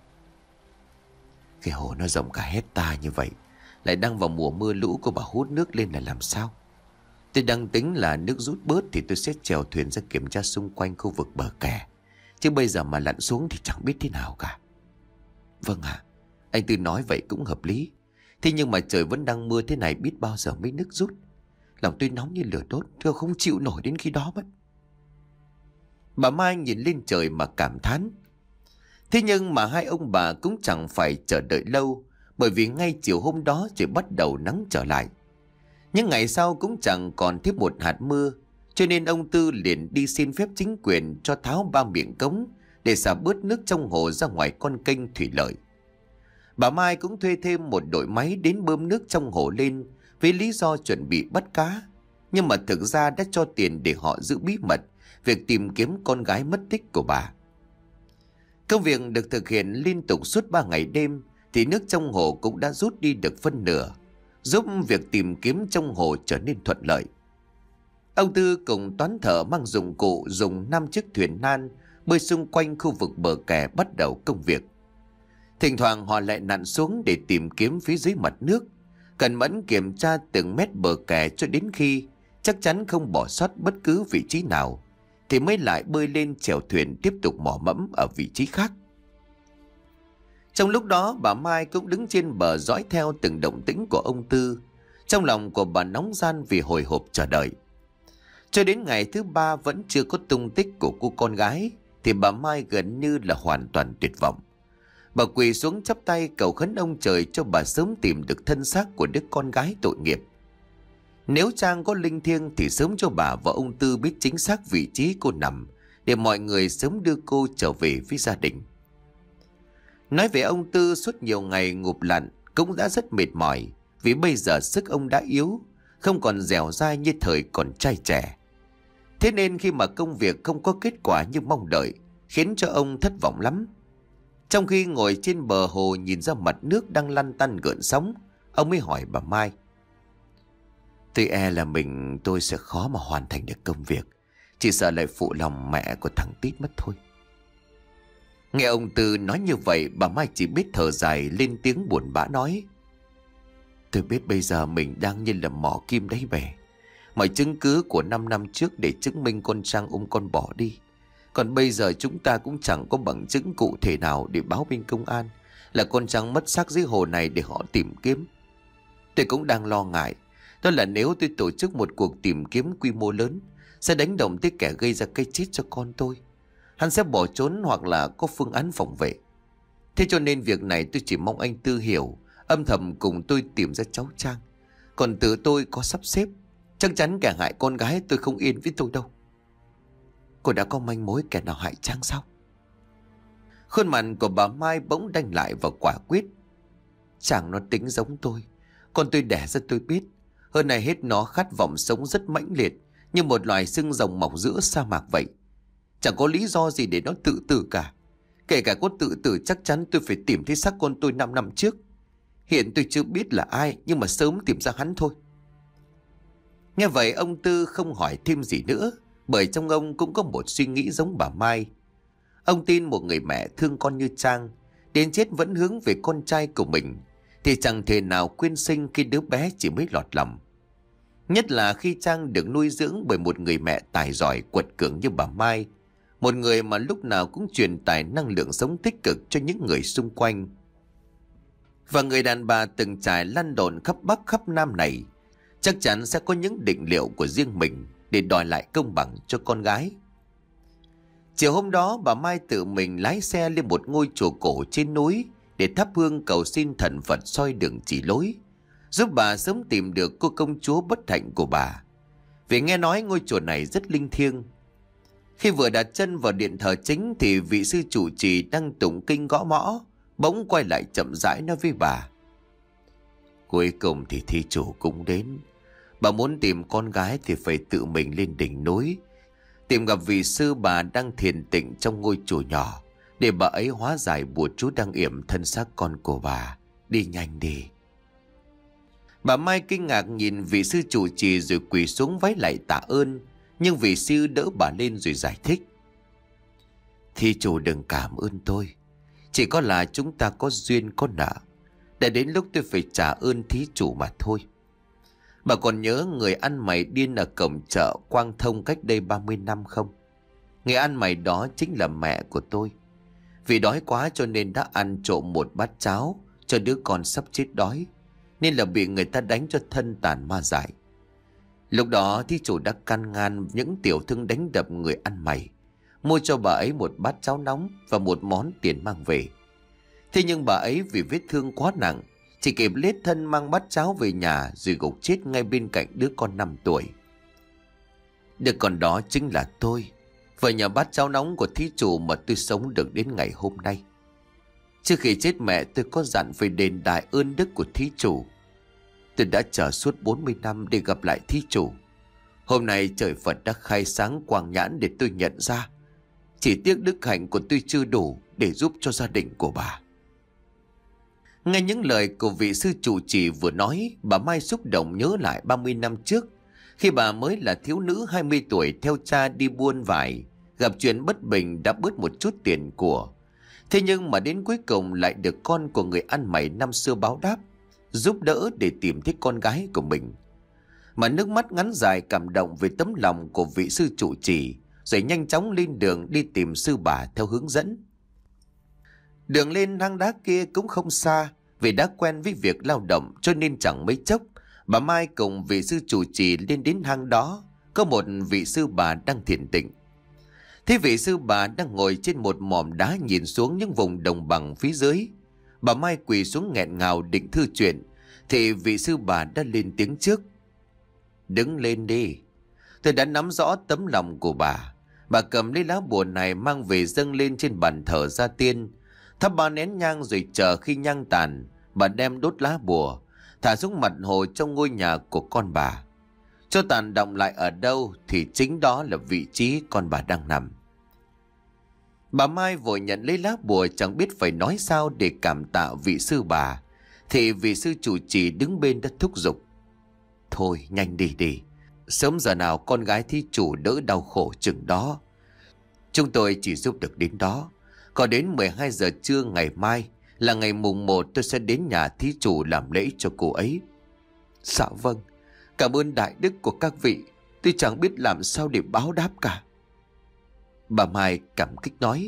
S1: Cái hồ nó rộng cả hecta như vậy, lại đang vào mùa mưa lũ, cô bảo hút nước lên là làm sao? Tôi đang tính là nước rút bớt thì tôi sẽ chèo thuyền ra kiểm tra xung quanh khu vực bờ kè. Chứ bây giờ mà lặn xuống thì chẳng biết thế nào cả. Vâng ạ, à, anh Tư nói vậy cũng hợp lý. Thế nhưng mà trời vẫn đang mưa thế này, biết bao giờ mới nước rút. Lòng tôi nóng như lửa đốt, tôi không chịu nổi đến khi đó mất. Bà Mai nhìn lên trời mà cảm thán. Thế nhưng mà hai ông bà cũng chẳng phải chờ đợi lâu, bởi vì ngay chiều hôm đó trời bắt đầu nắng trở lại. Những ngày sau cũng chẳng còn thêm một hạt mưa, cho nên ông Tư liền đi xin phép chính quyền cho tháo ba miệng cống để xả bớt nước trong hồ ra ngoài con kênh thủy lợi. Bà Mai cũng thuê thêm một đội máy đến bơm nước trong hồ lên với lý do chuẩn bị bắt cá, nhưng mà thực ra đã cho tiền để họ giữ bí mật việc tìm kiếm con gái mất tích của bà. Công việc được thực hiện liên tục suốt ba ngày đêm thì nước trong hồ cũng đã rút đi được phân nửa, giúp việc tìm kiếm trong hồ trở nên thuận lợi. Ông Tư cùng toán thợ mang dụng cụ dùng năm chiếc thuyền nan bơi xung quanh khu vực bờ kè bắt đầu công việc. Thỉnh thoảng họ lại nặn xuống để tìm kiếm phía dưới mặt nước, cẩn mẫn kiểm tra từng mét bờ kè cho đến khi chắc chắn không bỏ sót bất cứ vị trí nào thì mới lại bơi lên chèo thuyền tiếp tục mò mẫm ở vị trí khác. Trong lúc đó, bà Mai cũng đứng trên bờ dõi theo từng động tĩnh của ông Tư. Trong lòng của bà nóng ran vì hồi hộp chờ đợi. Cho đến ngày thứ ba vẫn chưa có tung tích của cô con gái thì bà Mai gần như là hoàn toàn tuyệt vọng. Bà quỳ xuống chắp tay cầu khấn ông trời cho bà sớm tìm được thân xác của đứa con gái tội nghiệp. Nếu Trang có linh thiêng thì sớm cho bà và ông Tư biết chính xác vị trí cô nằm để mọi người sớm đưa cô trở về với gia đình. Nói về ông Tư, suốt nhiều ngày ngụp lặn cũng đã rất mệt mỏi vì bây giờ sức ông đã yếu, không còn dẻo dai như thời còn trai trẻ. Thế nên khi mà công việc không có kết quả như mong đợi khiến cho ông thất vọng lắm. Trong khi ngồi trên bờ hồ nhìn ra mặt nước đang lăn tăn gợn sóng, ông mới hỏi bà Mai: "Tôi e là mình tôi sẽ khó mà hoàn thành được công việc, chỉ sợ lại phụ lòng mẹ của thằng Tít mất thôi." Nghe ông Tư nói như vậy, bà Mai chỉ biết thở dài lên tiếng buồn bã nói: "Tôi biết bây giờ mình đang như là mỏ kim đáy bể. Mọi chứng cứ của năm năm trước để chứng minh con Trang ôm con bỏ đi. Còn bây giờ chúng ta cũng chẳng có bằng chứng cụ thể nào để báo bên công an là con Trang mất xác dưới hồ này để họ tìm kiếm. Tôi cũng đang lo ngại, đó là nếu tôi tổ chức một cuộc tìm kiếm quy mô lớn sẽ đánh động tới kẻ gây ra cái chết cho con tôi. Hắn sẽ bỏ trốn hoặc là có phương án phòng vệ. Thế cho nên việc này tôi chỉ mong anh Tư hiểu, âm thầm cùng tôi tìm ra cháu Trang. Còn tự tôi có sắp xếp, chắc chắn kẻ hại con gái tôi không yên với tôi đâu." "Cô đã có manh mối kẻ nào hại Trang sao?" Khuôn mặt của bà Mai bỗng đanh lại và quả quyết: "Chàng nó tính giống tôi. Con tôi đẻ ra tôi biết. Hơn này hết nó khát vọng sống rất mãnh liệt, như một loài xương rồng mọc giữa sa mạc vậy. Chẳng có lý do gì để nó tự tử cả. Kể cả có tự tử chắc chắn tôi phải tìm thấy xác con tôi năm năm trước. Hiện tôi chưa biết là ai, nhưng mà sớm tìm ra hắn thôi." Nghe vậy ông Tư không hỏi thêm gì nữa, bởi trong ông cũng có một suy nghĩ giống bà Mai. Ông tin một người mẹ thương con như Trang, đến chết vẫn hướng về con trai của mình, thì chẳng thể nào quên sinh khi đứa bé chỉ mới lọt lòng. Nhất là khi Trang được nuôi dưỡng bởi một người mẹ tài giỏi quật cường như bà Mai, một người mà lúc nào cũng truyền tải năng lượng sống tích cực cho những người xung quanh. Và người đàn bà từng trải lăn lộn khắp Bắc khắp Nam này chắc chắn sẽ có những định liệu của riêng mình để đòi lại công bằng cho con gái. Chiều hôm đó, bà Mai tự mình lái xe lên một ngôi chùa cổ trên núi để thắp hương cầu xin thần Phật soi đường chỉ lối, giúp bà sớm tìm được cô công chúa bất hạnh của bà. Vì nghe nói ngôi chùa này rất linh thiêng. Khi vừa đặt chân vào điện thờ chính thì vị sư chủ trì đang tụng kinh gõ mõ bỗng quay lại chậm rãi nói với bà: "Cuối cùng thì thí chủ cũng đến. Bà muốn tìm con gái thì phải tự mình lên đỉnh núi, tìm gặp vị sư bà đang thiền tịnh trong ngôi chùa nhỏ, để bà ấy hóa giải bùa chú đang yểm thân xác con của bà. Đi nhanh đi." Bà Mai kinh ngạc nhìn vị sư chủ trì rồi quỳ xuống vái lạy tạ ơn, nhưng vị sư đỡ bà lên rồi giải thích: "Thí chủ đừng cảm ơn tôi, chỉ có là chúng ta có duyên có nợ, để đến lúc tôi phải trả ơn thí chủ mà thôi. Bà còn nhớ người ăn mày điên ở cổng chợ Quang Thông cách đây ba mươi năm không? Người ăn mày đó chính là mẹ của tôi. Vì đói quá cho nên đã ăn trộm một bát cháo cho đứa con sắp chết đói, nên là bị người ta đánh cho thân tàn ma dại. Lúc đó thí chủ đã can ngăn những tiểu thương đánh đập người ăn mày, mua cho bà ấy một bát cháo nóng và một món tiền mang về. Thế nhưng bà ấy vì vết thương quá nặng, chỉ kịp lết thân mang bát cháo về nhà rồi gục chết ngay bên cạnh đứa con năm tuổi. Đứa con đó chính là tôi. Vợ nhà bát cháo nóng của thí chủ mà tôi sống được đến ngày hôm nay. Trước khi chết mẹ tôi có dặn phải đền đài ơn đức của thí chủ. Tôi đã chờ suốt bốn mươi năm để gặp lại thí chủ. Hôm nay trời Phật đã khai sáng quang nhãn để tôi nhận ra. Chỉ tiếc đức hạnh của tôi chưa đủ để giúp cho gia đình của bà. Nghe những lời của vị sư trụ trì vừa nói, bà Mai xúc động nhớ lại ba mươi năm trước, khi bà mới là thiếu nữ hai mươi tuổi theo cha đi buôn vải, gặp chuyện bất bình đã bớt một chút tiền của. Thế nhưng mà đến cuối cùng lại được con của người ăn mày năm xưa báo đáp, giúp đỡ để tìm thấy con gái của mình. Mà nước mắt ngắn dài cảm động về tấm lòng của vị sư trụ trì, rồi nhanh chóng lên đường đi tìm sư bà theo hướng dẫn. Đường lên hang đá kia cũng không xa, vì đã quen với việc lao động cho nên chẳng mấy chốc bà Mai cùng vị sư trụ trì lên đến hang đó. Có một vị sư bà đang thiền tịnh. Thế vị sư bà đang ngồi trên một mỏm đá nhìn xuống những vùng đồng bằng phía dưới. Bà Mai quỳ xuống nghẹn ngào định thư chuyện, thì vị sư bà đã lên tiếng trước. Đứng lên đi. Tôi đã nắm rõ tấm lòng của bà. Bà cầm lấy lá bùa này mang về dâng lên trên bàn thờ gia tiên, thắp ba nén nhang, rồi chờ khi nhang tàn, bà đem đốt lá bùa, thả xuống mặt hồ trong ngôi nhà của con bà. Cho tàn động lại ở đâu thì chính đó là vị trí con bà đang nằm. Bà Mai vội nhận lấy lá bùa, chẳng biết phải nói sao để cảm tạ vị sư bà. Thì vị sư trụ trì đứng bên đã thúc giục. Thôi nhanh đi đi, sớm giờ nào con gái thí chủ đỡ đau khổ chừng đó. Chúng tôi chỉ giúp được đến đó. Còn đến mười hai giờ trưa ngày mai là ngày mùng một, tôi sẽ đến nhà thí chủ làm lễ cho cô ấy. Dạ vâng, cảm ơn đại đức của các vị. Tôi chẳng biết làm sao để báo đáp cả. Bà Mai cảm kích nói.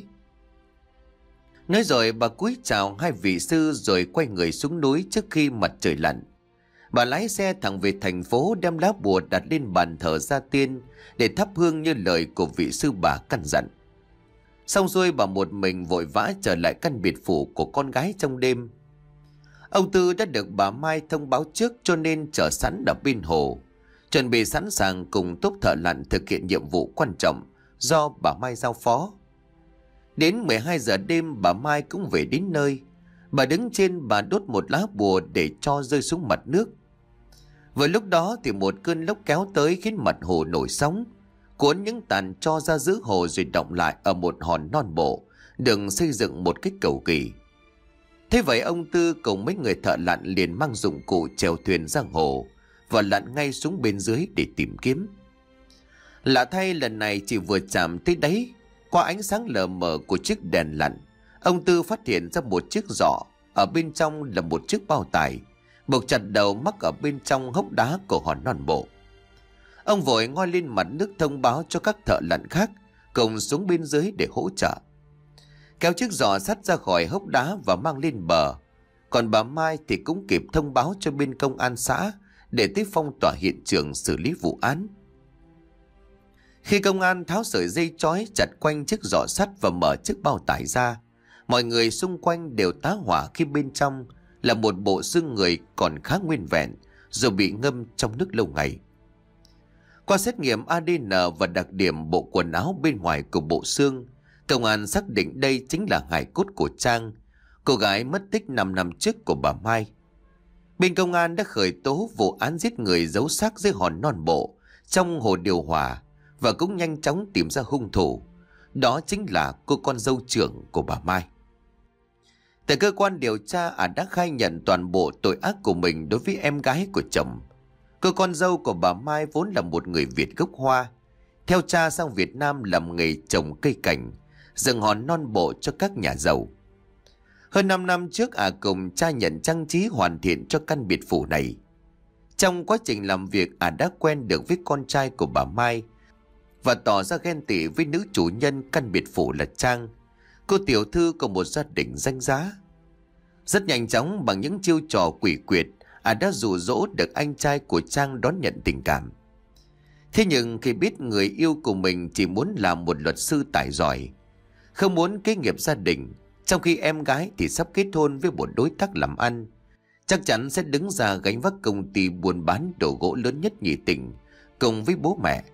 S1: Nói rồi bà cúi chào hai vị sư rồi quay người xuống núi trước khi mặt trời lặn. Bà lái xe thẳng về thành phố, đem lá bùa đặt lên bàn thờ gia tiên để thắp hương như lời của vị sư bà căn dặn. Xong xuôi bà một mình vội vã trở lại căn biệt phủ của con gái trong đêm. Ông Tư đã được bà Mai thông báo trước cho nên chờ sẵn ở bên hồ, chuẩn bị sẵn sàng cùng tốp thợ lặn thực hiện nhiệm vụ quan trọng do bà Mai giao phó. Đến mười hai giờ đêm bà Mai cũng về đến nơi. Bà đứng trên bà đốt một lá bùa để cho rơi xuống mặt nước. Vừa lúc đó thì một cơn lốc kéo tới khiến mặt hồ nổi sóng, cuốn những tàn tro ra giữa hồ rồi đọng lại ở một hòn non bộ được xây dựng một cách cầu kỳ. Thế vậy ông Tư cùng mấy người thợ lặn liền mang dụng cụ chèo thuyền ra hồ và lặn ngay xuống bên dưới để tìm kiếm. Lạ thay, lần này chỉ vừa chạm tới đáy, qua ánh sáng lờ mờ của chiếc đèn lặn, ông Tư phát hiện ra một chiếc giỏ, ở bên trong là một chiếc bao tải buộc chặt đầu mắc ở bên trong hốc đá của hòn non bộ. Ông vội ngoi lên mặt nước thông báo cho các thợ lặn khác cùng xuống bên dưới để hỗ trợ, kéo chiếc giỏ sắt ra khỏi hốc đá và mang lên bờ. Còn bà Mai thì cũng kịp thông báo cho bên công an xã để tới phong tỏa hiện trường xử lý vụ án. Khi công an tháo sợi dây trói chặt quanh chiếc giỏ sắt và mở chiếc bao tải ra, mọi người xung quanh đều tá hỏa khi bên trong là một bộ xương người còn khá nguyên vẹn dù bị ngâm trong nước lâu ngày. Qua xét nghiệm a đê en và đặc điểm bộ quần áo bên ngoài của bộ xương, công an xác định đây chính là hài cốt của Trang, cô gái mất tích năm năm trước của bà Mai. Bên công an đã khởi tố vụ án giết người giấu xác dưới hòn non bộ trong hồ điều hòa và cũng nhanh chóng tìm ra hung thủ. Đó chính là cô con dâu trưởng của bà Mai. Tại cơ quan điều tra, ả đã khai nhận toàn bộ tội ác của mình đối với em gái của chồng. Cô con dâu của bà Mai vốn là một người Việt gốc Hoa, theo cha sang Việt Nam làm nghề trồng cây cảnh, dựng hòn non bộ cho các nhà giàu. Hơn năm năm trước, ả cùng cha nhận trang trí hoàn thiện cho căn biệt phủ này. Trong quá trình làm việc, ả đã quen được với con trai của bà Mai và tỏ ra ghen tị với nữ chủ nhân căn biệt phủ là Trang, cô tiểu thư của một gia đình danh giá. Rất nhanh chóng, bằng những chiêu trò quỷ quyệt, ả đã dụ dỗ được anh trai của Trang đón nhận tình cảm. Thế nhưng khi biết người yêu của mình chỉ muốn làm một luật sư tài giỏi, không muốn kế nghiệp gia đình, trong khi em gái thì sắp kết hôn với một đối tác làm ăn, chắc chắn sẽ đứng ra gánh vác công ty buôn bán đồ gỗ lớn nhất nhì tỉnh cùng với bố mẹ,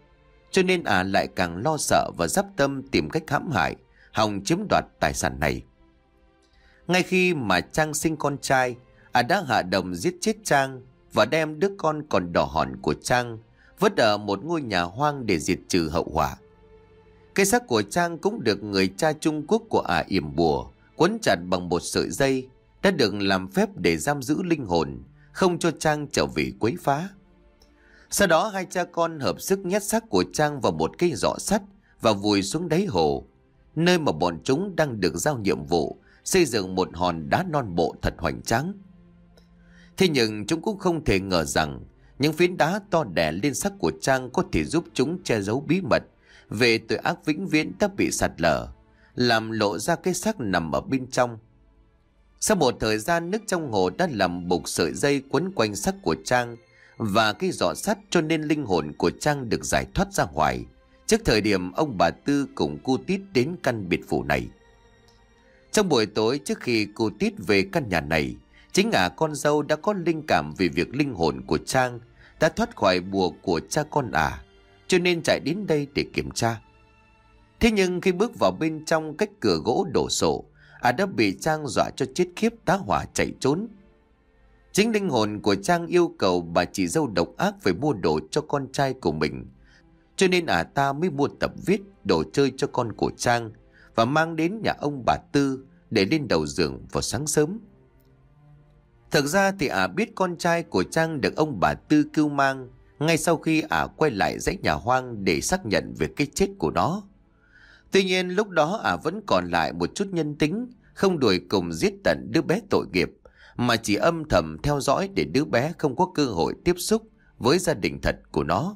S1: cho nên ả lại càng lo sợ và dắp tâm tìm cách hãm hại, hòng chiếm đoạt tài sản này. Ngay khi mà Trang sinh con trai, ả đã hạ độc giết chết Trang và đem đứa con còn đỏ hòn của Trang vứt ở một ngôi nhà hoang để diệt trừ hậu họa. Cái xác của Trang cũng được người cha Trung Quốc của ả yểm bùa, quấn chặt bằng một sợi dây, đã được làm phép để giam giữ linh hồn, không cho Trang trở về quấy phá. Sau đó hai cha con hợp sức nhét xác của Trang vào một cây giỏ sắt và vùi xuống đáy hồ, nơi mà bọn chúng đang được giao nhiệm vụ xây dựng một hòn đá non bộ thật hoành tráng. Thế nhưng chúng cũng không thể ngờ rằng những phiến đá to đè lên xác của Trang có thể giúp chúng che giấu bí mật về tội ác vĩnh viễn đã bị sạt lở, làm lộ ra cái xác nằm ở bên trong. Sau một thời gian, nước trong hồ đã làm bục sợi dây quấn quanh xác của Trang và cái giỏ sắt, cho nên linh hồn của Trang được giải thoát ra ngoài trước thời điểm ông bà Tư cùng cô Tít đến căn biệt phủ này. Trong buổi tối trước khi cô Tít về căn nhà này, chính ả con dâu đã có linh cảm về việc linh hồn của Trang đã thoát khỏi bùa của cha con ả, cho nên chạy đến đây để kiểm tra. Thế nhưng khi bước vào bên trong cách cửa gỗ đổ sộ, ả đã bị Trang dọa cho chết khiếp, tá hỏa chạy trốn. Chính linh hồn của Trang yêu cầu bà chị dâu độc ác phải mua đồ cho con trai của mình, cho nên ả ta mới mua tập viết đồ chơi cho con của Trang và mang đến nhà ông bà Tư để lên đầu giường vào sáng sớm. Thực ra thì ả biết con trai của Trang được ông bà Tư cưu mang ngay sau khi ả quay lại dãy nhà hoang để xác nhận về cái chết của nó. Tuy nhiên lúc đó ả vẫn còn lại một chút nhân tính, không đuổi cùng giết tận đứa bé tội nghiệp, mà chỉ âm thầm theo dõi để đứa bé không có cơ hội tiếp xúc với gia đình thật của nó.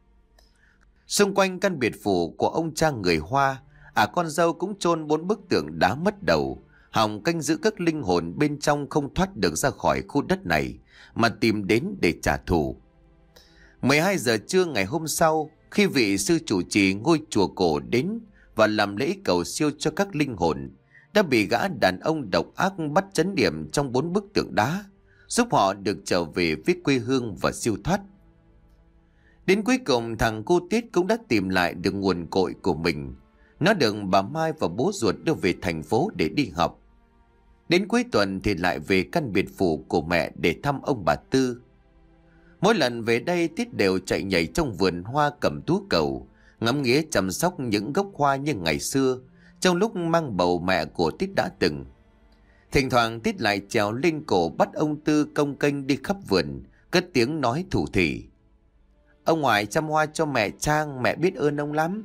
S1: Xung quanh căn biệt phủ của ông cha người Hoa, ả con dâu cũng chôn bốn bức tượng đá mất đầu, hòng canh giữ các linh hồn bên trong không thoát được ra khỏi khu đất này mà tìm đến để trả thù. mười hai giờ trưa ngày hôm sau, khi vị sư chủ trì ngôi chùa cổ đến và làm lễ cầu siêu cho các linh hồn, đã bị gã đàn ông độc ác bắt trấn điểm trong bốn bức tượng đá, giúp họ được trở về với quê hương và siêu thoát. Đến cuối cùng, thằng cô Tít cũng đã tìm lại được nguồn cội của mình. Nó được bà Mai và bố ruột đưa về thành phố để đi học. Đến cuối tuần thì lại về căn biệt phủ của mẹ để thăm ông bà Tư. Mỗi lần về đây, Tít đều chạy nhảy trong vườn hoa cầm tú cầu, ngắm nghía chăm sóc những gốc hoa như ngày xưa, trong lúc mang bầu mẹ của Tít đã từng. Thỉnh thoảng Tít lại trèo lên cổ bắt ông Tư công kênh đi khắp vườn, cất tiếng nói thủ thỉ: "Ông ngoại chăm hoa cho mẹ Trang, mẹ biết ơn ông lắm."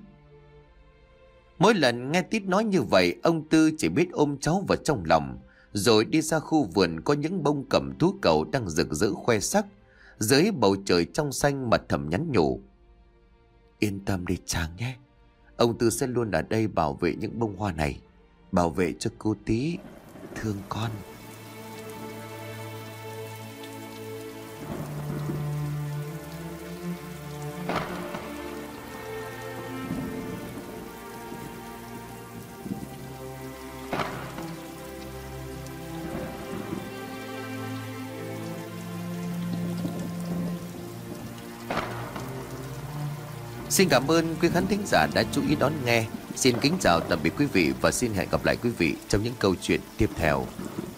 S1: Mỗi lần nghe Tít nói như vậy, ông Tư chỉ biết ôm cháu vào trong lòng, rồi đi ra khu vườn có những bông cẩm tú cầu đang rực rỡ khoe sắc dưới bầu trời trong xanh mà thầm nhắn nhủ: "Yên tâm đi Trang nhé, ông Tư sẽ luôn ở đây bảo vệ những bông hoa này, bảo vệ cho cô Tí, thương con." Xin cảm ơn quý khán thính giả đã chú ý đón nghe. Xin kính chào tạm biệt quý vị và xin hẹn gặp lại quý vị trong những câu chuyện tiếp theo.